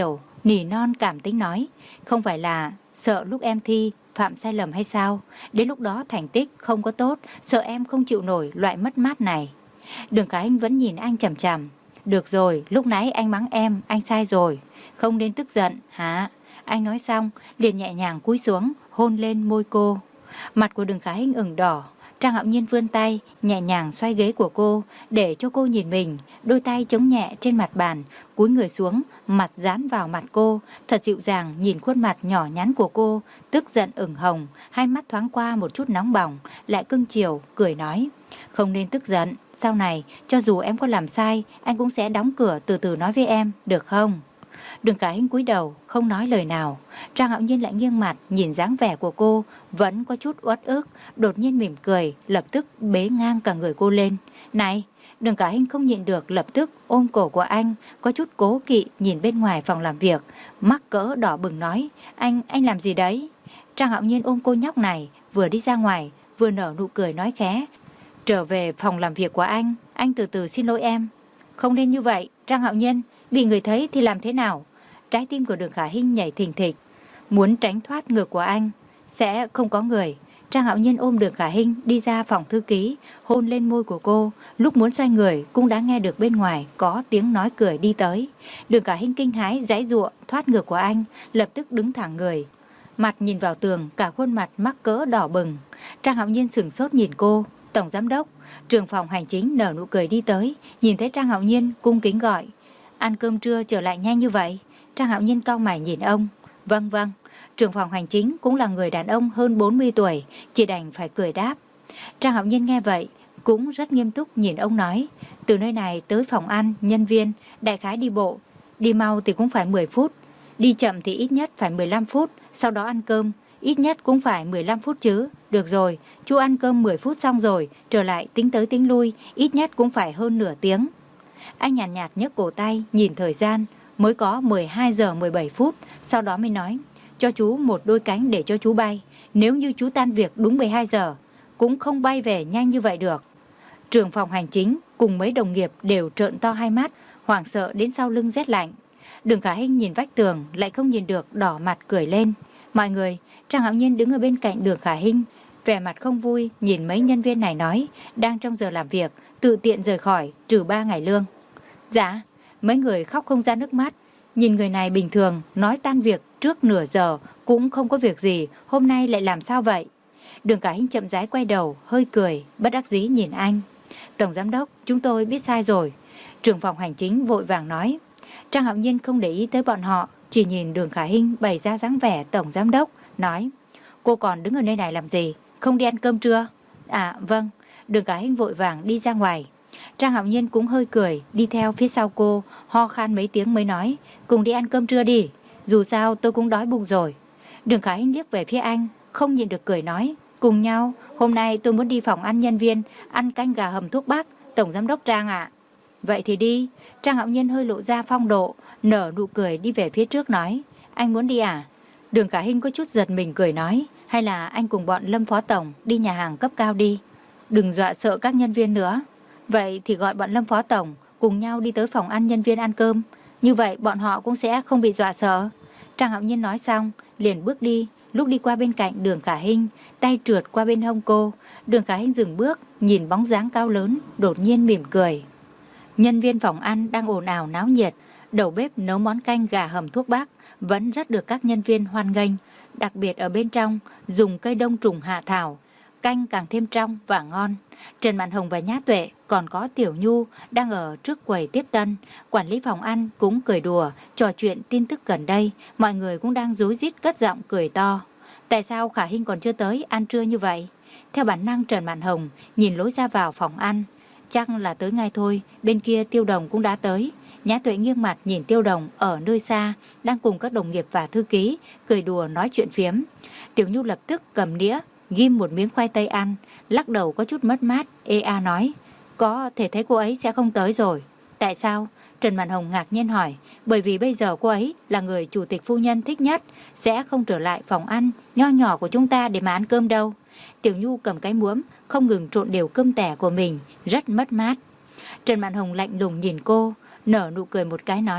nỉ non cảm tính nói, không phải là sợ lúc em thi phạm sai lầm hay sao? Đến lúc đó thành tích không có tốt, sợ em không chịu nổi loại mất mát này. Đường Khả Hinh vẫn nhìn anh chằm chằm. Được rồi, lúc nãy anh mắng em, anh sai rồi. Không nên tức giận, hả? Anh nói xong, liền nhẹ nhàng cúi xuống, hôn lên môi cô. Mặt của Đường Khả Hinh ửng đỏ. Trang Hạo Nhiên vươn tay, nhẹ nhàng xoay ghế của cô, để cho cô nhìn mình, đôi tay chống nhẹ trên mặt bàn, cúi người xuống, mặt dán vào mặt cô, thật dịu dàng nhìn khuôn mặt nhỏ nhắn của cô, tức giận ửng hồng, hai mắt thoáng qua một chút nóng bỏng, lại cưng chiều, cười nói, không nên tức giận, sau này, cho dù em có làm sai, anh cũng sẽ đóng cửa từ từ nói với em, được không? Đường Khả Hinh cúi đầu, không nói lời nào. Trang Hạo Nhiên lại nghiêng mặt, nhìn dáng vẻ của cô, vẫn có chút uất ức, đột nhiên mỉm cười, lập tức bế ngang cả người cô lên. Này, Đường Khả Hinh không nhịn được, lập tức ôm cổ của anh, có chút cố kỵ nhìn bên ngoài phòng làm việc, mắc cỡ đỏ bừng nói, anh, anh làm gì đấy? Trang Hạo Nhiên ôm cô nhóc này, vừa đi ra ngoài, vừa nở nụ cười nói khẽ, trở về phòng làm việc của anh, anh từ từ xin lỗi em. Không nên như vậy, Trang Hạo Nhiên, bị người thấy thì làm thế nào? Trái tim của Đường Khả Hinh nhảy thình thịch, muốn tránh thoát ngực của anh, sẽ không có người. Trang Hạo Nhiên ôm Đường Khả Hinh đi ra phòng thư ký, hôn lên môi của cô, lúc muốn xoay người cũng đã nghe được bên ngoài có tiếng nói cười đi tới. Đường Khả Hinh kinh hãi giãy giụa thoát ngực của anh, lập tức đứng thẳng người, mặt nhìn vào tường, cả khuôn mặt mắc cỡ đỏ bừng. Trang Hạo Nhiên sửng sốt nhìn cô. Tổng giám đốc, trưởng phòng hành chính nở nụ cười đi tới, nhìn thấy Trang Hạo Nhiên cung kính gọi, ăn cơm trưa trở lại nhanh như vậy? Trang Hạo Nhiên cau mày nhìn ông. Vâng vâng. Trưởng phòng hành chính cũng là người đàn ông hơn bốn mươi tuổi, chỉ đành phải cười đáp. Trang Hạo Nhiên nghe vậy cũng rất nghiêm túc nhìn ông nói, từ nơi này tới phòng ăn nhân viên đại khái đi bộ, đi mau thì cũng phải mười phút, đi chậm thì ít nhất phải mười lăm phút, sau đó ăn cơm ít nhất cũng phải mười lăm phút chứ. Được rồi, chú ăn cơm mười phút xong rồi trở lại tính tới tính lui, ít nhất cũng phải hơn nửa tiếng. Anh nhàn nhạt, nhạt nhấc cổ tay nhìn thời gian, mới có mười hai giờ mười bảy phút, sau đó mới nói, cho chú một đôi cánh để cho chú bay, nếu như chú tan việc đúng mười hai giờ cũng không bay về nhanh như vậy được. Trưởng phòng hành chính cùng mấy đồng nghiệp đều trợn to hai mắt, hoảng sợ đến sau lưng rét lạnh. Đường Khả Hinh nhìn vách tường lại không nhìn được, đỏ mặt cười lên. Mọi người, Trang Hạo Nhiên đứng ở bên cạnh Đường Khả Hinh, vẻ mặt không vui nhìn mấy nhân viên này nói, đang trong giờ làm việc, tự tiện rời khỏi, trừ ba ngày lương. Dạ, mấy người khóc không ra nước mắt, nhìn người này bình thường nói tan việc trước nửa giờ cũng không có việc gì, hôm nay lại làm sao vậy? Đường Khả Hinh chậm rãi quay đầu, hơi cười, bất đắc dĩ nhìn anh. Tổng giám đốc, chúng tôi biết sai rồi. Trưởng phòng hành chính vội vàng nói. Trang Hạo Nhiên không để ý tới bọn họ, chỉ nhìn Đường Khả Hinh bày ra dáng vẻ tổng giám đốc, nói, cô còn đứng ở nơi này làm gì, không đi ăn cơm trưa? À vâng. Đường Khả Hinh vội vàng đi ra ngoài. Trang Hạo Nhiên cũng hơi cười, đi theo phía sau cô, ho khan mấy tiếng mới nói, cùng đi ăn cơm trưa đi, dù sao tôi cũng đói bụng rồi. Đường Khả Hinh liếc về phía anh, không nhịn được cười nói, cùng nhau, hôm nay tôi muốn đi phòng ăn nhân viên, ăn canh gà hầm thuốc bắc, tổng giám đốc Trang ạ. Vậy thì đi. Trang Hạo Nhiên hơi lộ ra phong độ, nở nụ cười đi về phía trước nói, anh muốn đi à? Đường Khả Hinh có chút giật mình cười nói, hay là anh cùng bọn Lâm phó tổng đi nhà hàng cấp cao đi, đừng dọa sợ các nhân viên nữa. Vậy thì gọi bọn Lâm phó tổng cùng nhau đi tới phòng ăn nhân viên ăn cơm, như vậy bọn họ cũng sẽ không bị dọa sợ. Trang Hạo Nhiên nói xong liền bước đi, lúc đi qua bên cạnh Đường Khả Hinh, tay trượt qua bên hông cô. Đường Khả Hinh dừng bước, nhìn bóng dáng cao lớn, đột nhiên mỉm cười. Nhân viên phòng ăn đang ồn ào náo nhiệt, đầu bếp nấu món canh gà hầm thuốc bắc vẫn rất được các nhân viên hoan nghênh, đặc biệt ở bên trong dùng cây đông trùng hạ thảo, canh càng thêm trong và ngon. Trần Mạn Hồng và Nhã Tuệ còn có Tiểu Nhu đang ở trước quầy tiếp tân, quản lý phòng ăn cũng cười đùa, trò chuyện tin tức gần đây, mọi người cũng đang rối rít cất giọng cười to. Tại sao Khả Hinh còn chưa tới ăn trưa như vậy? Theo bản năng Trần Mạn Hồng nhìn lối ra vào phòng ăn, chắc là tới ngay thôi, bên kia Tiêu Đồng cũng đã tới. Nhã Tuệ nghiêng mặt nhìn Tiêu Đồng ở nơi xa, đang cùng các đồng nghiệp và thư ký cười đùa nói chuyện phiếm. Tiểu Nhu lập tức cầm đĩa, ghim một miếng khoai tây ăn, lắc đầu có chút mất mát, ê a nói, có thể thấy cô ấy sẽ không tới rồi. Tại sao? Trần Mạn Hồng ngạc nhiên hỏi. Bởi vì bây giờ cô ấy là người chủ tịch phu nhân thích nhất, sẽ không trở lại phòng ăn nho nhỏ của chúng ta để mà ăn cơm đâu. Tiểu Nhu cầm cái muỗng không ngừng trộn đều cơm tẻ của mình, rất mất mát. Trần Mạn Hồng lạnh lùng nhìn cô, nở nụ cười một cái nói,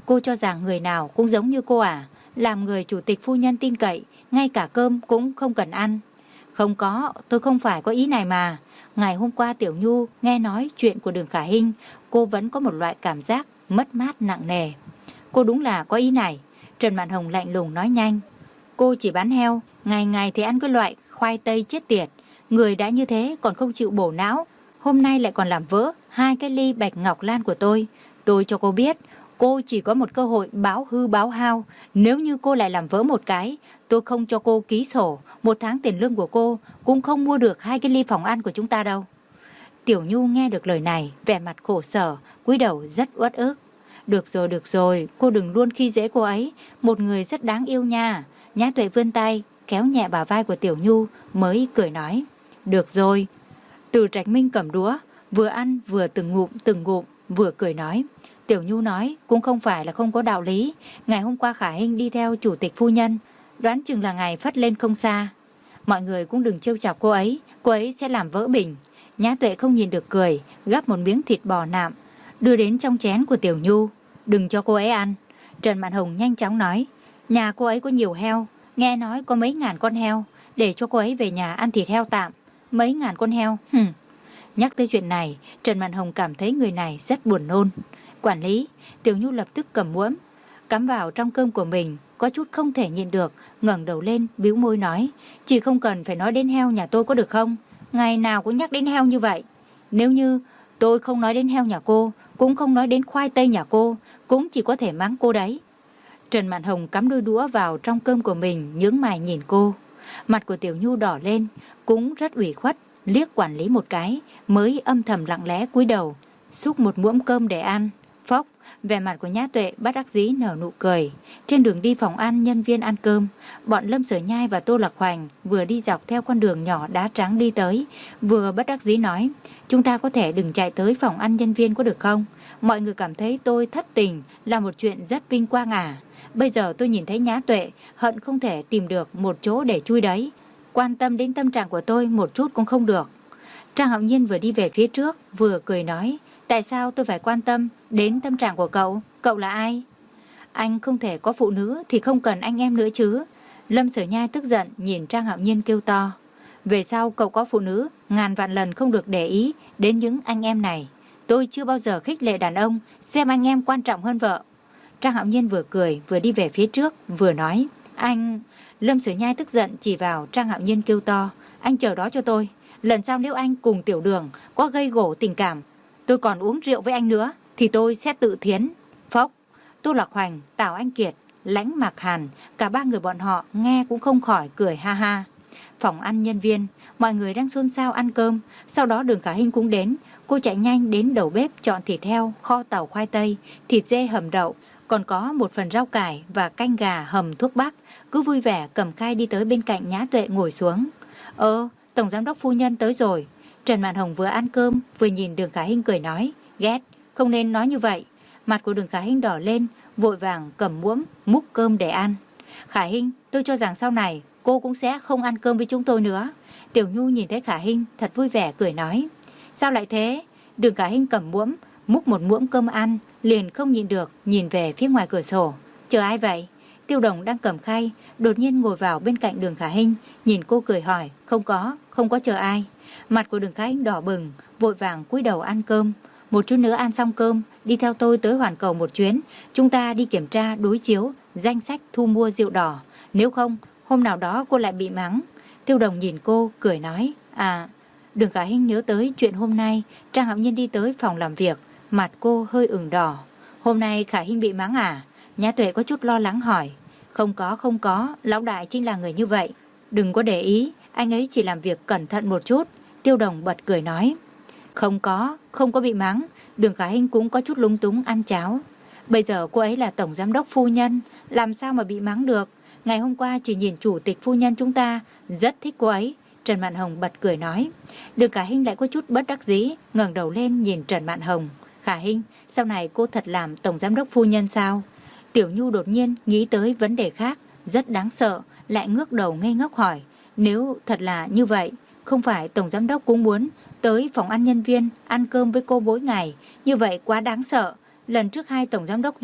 Cô cho rằng người nào cũng giống như cô à? Làm người chủ tịch phu nhân tin cậy, ngay cả cơm cũng không cần ăn. Không có, tôi không phải có ý này mà. Ngày hôm qua Tiểu Nhu nghe nói chuyện của Đường Khả Hinh, cô vẫn có một loại cảm giác mất mát nặng nề. Cô đúng là có ý này. Trần Mạn Hồng lạnh lùng nói nhanh. Cô chỉ bán heo, ngày ngày thì ăn cái loại khoai tây chết tiệt. Người đã như thế còn không chịu bổ não, hôm nay lại còn làm vỡ hai cái ly bạch ngọc lan của tôi. Tôi cho cô biết, cô chỉ có một cơ hội báo hư báo hao. Nếu như cô lại làm vỡ một cái, tôi không cho cô ký sổ. Một tháng tiền lương của cô cũng không mua được hai cái ly phòng ăn của chúng ta đâu. Tiểu Nhu nghe được lời này, vẻ mặt khổ sở, cúi đầu rất uất ức. Được rồi, được rồi, cô đừng luôn khi dễ cô ấy, một người rất đáng yêu nha. Nhã Tuệ vươn tay, kéo nhẹ bả vai của Tiểu Nhu, mới cười nói. Được rồi. Từ Trạch Minh cầm đũa, vừa ăn vừa từng ngụm từng ngụm, vừa cười nói. Tiểu Nhu nói cũng không phải là không có đạo lý. Ngày hôm qua Khả Hinh đi theo chủ tịch phu nhân, đoán chừng là ngày phất lên không xa. Mọi người cũng đừng trêu chọc cô ấy, cô ấy sẽ làm vỡ bình. Nhã Tuệ không nhìn được cười, gắp một miếng thịt bò nạm, đưa đến trong chén của Tiểu Nhu. Đừng cho cô ấy ăn. Trần Mạn Hồng nhanh chóng nói. Nhà cô ấy có nhiều heo, nghe nói có mấy ngàn con heo, để cho cô ấy về nhà ăn thịt heo tạm. Mấy ngàn con heo, hừm. Nhắc tới chuyện này, Trần Mạn Hồng cảm thấy người này rất buồn nôn. Quản lý, Tiểu Nhu lập tức cầm muỗng, cắm vào trong cơm của mình, có chút không thể nhịn được, ngẩng đầu lên, bĩu môi nói. Chị không cần phải nói đến heo nhà tôi có được không? Ngày nào cũng nhắc đến heo như vậy. Nếu như tôi không nói đến heo nhà cô, cũng không nói đến khoai tây nhà cô, cũng chỉ có thể mắng cô đấy. Trần Mạn Hồng cắm đôi đũa vào trong cơm của mình, nhướng mày nhìn cô. Mặt của Tiểu Nhu đỏ lên, cũng rất ủy khuất, liếc quản lý một cái, mới âm thầm lặng lẽ cúi đầu, xúc một muỗng cơm để ăn. Phốc, vẻ mặt của Nhã Tuệ bất đắc dĩ nở nụ cười. Trên đường đi phòng ăn nhân viên ăn cơm, bọn Lâm Sở Nhai và Tô Lạc Hoành vừa đi dọc theo con đường nhỏ đá trắng đi tới, vừa bất đắc dĩ nói. Chúng ta có thể đừng chạy tới phòng ăn nhân viên có được không? Mọi người cảm thấy tôi thất tình là một chuyện rất vinh quang à? Bây giờ tôi nhìn thấy Nhã Tuệ, hận không thể tìm được một chỗ để chui đấy. Quan tâm đến tâm trạng của tôi một chút cũng không được. Trang Hạo Nhiên vừa đi về phía trước, vừa cười nói. Tại sao tôi phải quan tâm đến tâm trạng của cậu? Cậu là ai? Anh không thể có phụ nữ thì không cần anh em nữa chứ. Lâm Sở Nhai tức giận nhìn Trang Hạo Nhiên kêu to. Về sau cậu có phụ nữ, ngàn vạn lần không được để ý đến những anh em này. Tôi chưa bao giờ khích lệ đàn ông, xem anh em quan trọng hơn vợ. Trang Hạo Nhiên vừa cười vừa đi về phía trước, vừa nói. Anh... Lâm Sở Nhai tức giận chỉ vào Trang Hạo Nhiên kêu to. Anh chờ đó cho tôi. Lần sau nếu anh cùng Tiểu Đường có gây gổ tình cảm, tôi còn uống rượu với anh nữa, thì tôi sẽ tự thiến. Phốc, Tô Lạc Hoành, Tào Anh Kiệt, Lãnh Mạc Hàn, cả ba người bọn họ nghe cũng không khỏi cười ha ha. Phòng ăn nhân viên, mọi người đang xôn xao ăn cơm. Sau đó Đường Khả Hinh cũng đến. Cô chạy nhanh đến đầu bếp chọn thịt heo, kho tàu khoai tây, thịt dê hầm đậu, còn có một phần rau cải và canh gà hầm thuốc bắc. Cứ vui vẻ cầm khay đi tới bên cạnh Nhã Tuệ ngồi xuống. Ơ, Tổng Giám đốc phu nhân tới rồi. Trần Mạn Hồng vừa ăn cơm vừa nhìn Đường Khả Hinh cười nói. Ghét, không nên nói như vậy. Mặt của Đường Khả Hinh đỏ lên, vội vàng cầm muỗng múc cơm để ăn. Khả Hinh, tôi cho rằng sau này cô cũng sẽ không ăn cơm với chúng tôi nữa. Tiểu Nhu nhìn thấy Khả Hinh thật vui vẻ cười nói. Sao lại thế? Đường Khả Hinh cầm muỗng múc một muỗng cơm ăn, liền không nhìn được nhìn về phía ngoài cửa sổ. Chờ ai vậy? Tiêu Đồng đang cầm khay, đột nhiên ngồi vào bên cạnh Đường Khả Hinh, nhìn cô cười hỏi. Không có, không có chờ ai. Mặt của Đường Khả Hinh đỏ bừng, vội vàng cúi đầu ăn cơm. Một chút nữa ăn xong cơm, đi theo tôi tới Hoàn Cầu một chuyến. Chúng ta đi kiểm tra đối chiếu danh sách thu mua rượu đỏ. Nếu không, hôm nào đó cô lại bị mắng. Tiêu Đồng nhìn cô, cười nói. À, Đường Khả Hinh nhớ tới chuyện hôm nay Trang Hạo Nhiên đi tới phòng làm việc, mặt cô hơi ửng đỏ. Hôm nay Khả Hinh bị mắng à? Nhã Tuệ có chút lo lắng hỏi. Không có, không có, lão đại chính là người như vậy. Đừng có để ý, anh ấy chỉ làm việc cẩn thận một chút. Tiêu Đồng bật cười nói. Không có, không có bị mắng. Đường Khả Hinh cũng có chút lúng túng ăn cháo. Bây giờ cô ấy là tổng giám đốc phu nhân, làm sao mà bị mắng được? Ngày hôm qua chỉ nhìn chủ tịch phu nhân chúng ta rất thích cô ấy. Trần Mạn Hồng bật cười nói. Đường Khả Hinh lại có chút bất đắc dĩ, ngẩng đầu lên nhìn Trần Mạn Hồng. Khả Hinh, sau này cô thật làm tổng giám đốc phu nhân sao? Tiểu Nhu đột nhiên nghĩ tới vấn đề khác, rất đáng sợ, lại ngước đầu ngây ngốc hỏi. Nếu thật là như vậy, không phải tổng giám đốc cũng muốn tới phòng ăn nhân viên ăn cơm với cô mỗi ngày, như vậy quá đáng sợ. Lần trước hai tổng giám đốc tới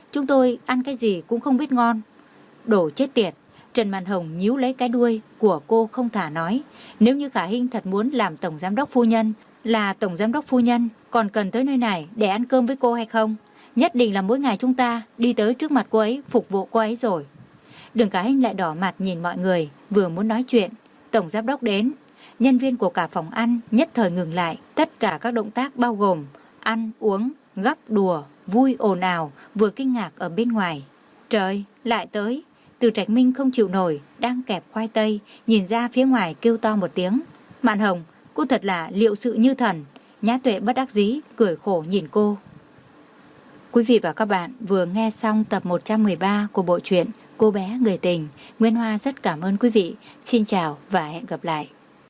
chúng tôi ăn cái gì cũng không biết ngon. Đồ chết tiệt. Trần Mạn Hồng nhíu lấy cái đuôi của cô không thả nói. Nếu như Khả Hinh thật muốn làm tổng giám đốc phu nhân, là tổng giám đốc phu nhân, còn cần tới nơi này để ăn cơm với cô hay không? Nhất định là mỗi ngày chúng ta đi tới trước mặt cô ấy, phục vụ cô ấy rồi. Đường Khả Hinh lại đỏ mặt nhìn mọi người, vừa muốn nói chuyện, tổng giám đốc đến. Nhân viên của cả phòng ăn nhất thời ngừng lại tất cả các động tác bao gồm ăn, uống, gắp, đùa, vui, ồn ào, vừa kinh ngạc ở bên ngoài. Trời, lại tới. Từ Trạch Minh không chịu nổi, đang kẹp khoai tây, nhìn ra phía ngoài kêu to một tiếng. Mạn Hồng, cô thật là liệu sự như thần. Nhã Tuệ bất đắc dĩ, cười khổ nhìn cô. Quý vị và các bạn vừa nghe xong tập một trăm mười ba của bộ truyện Cô bé người tình. Nguyên Hoa rất cảm ơn quý vị. Xin chào và hẹn gặp lại.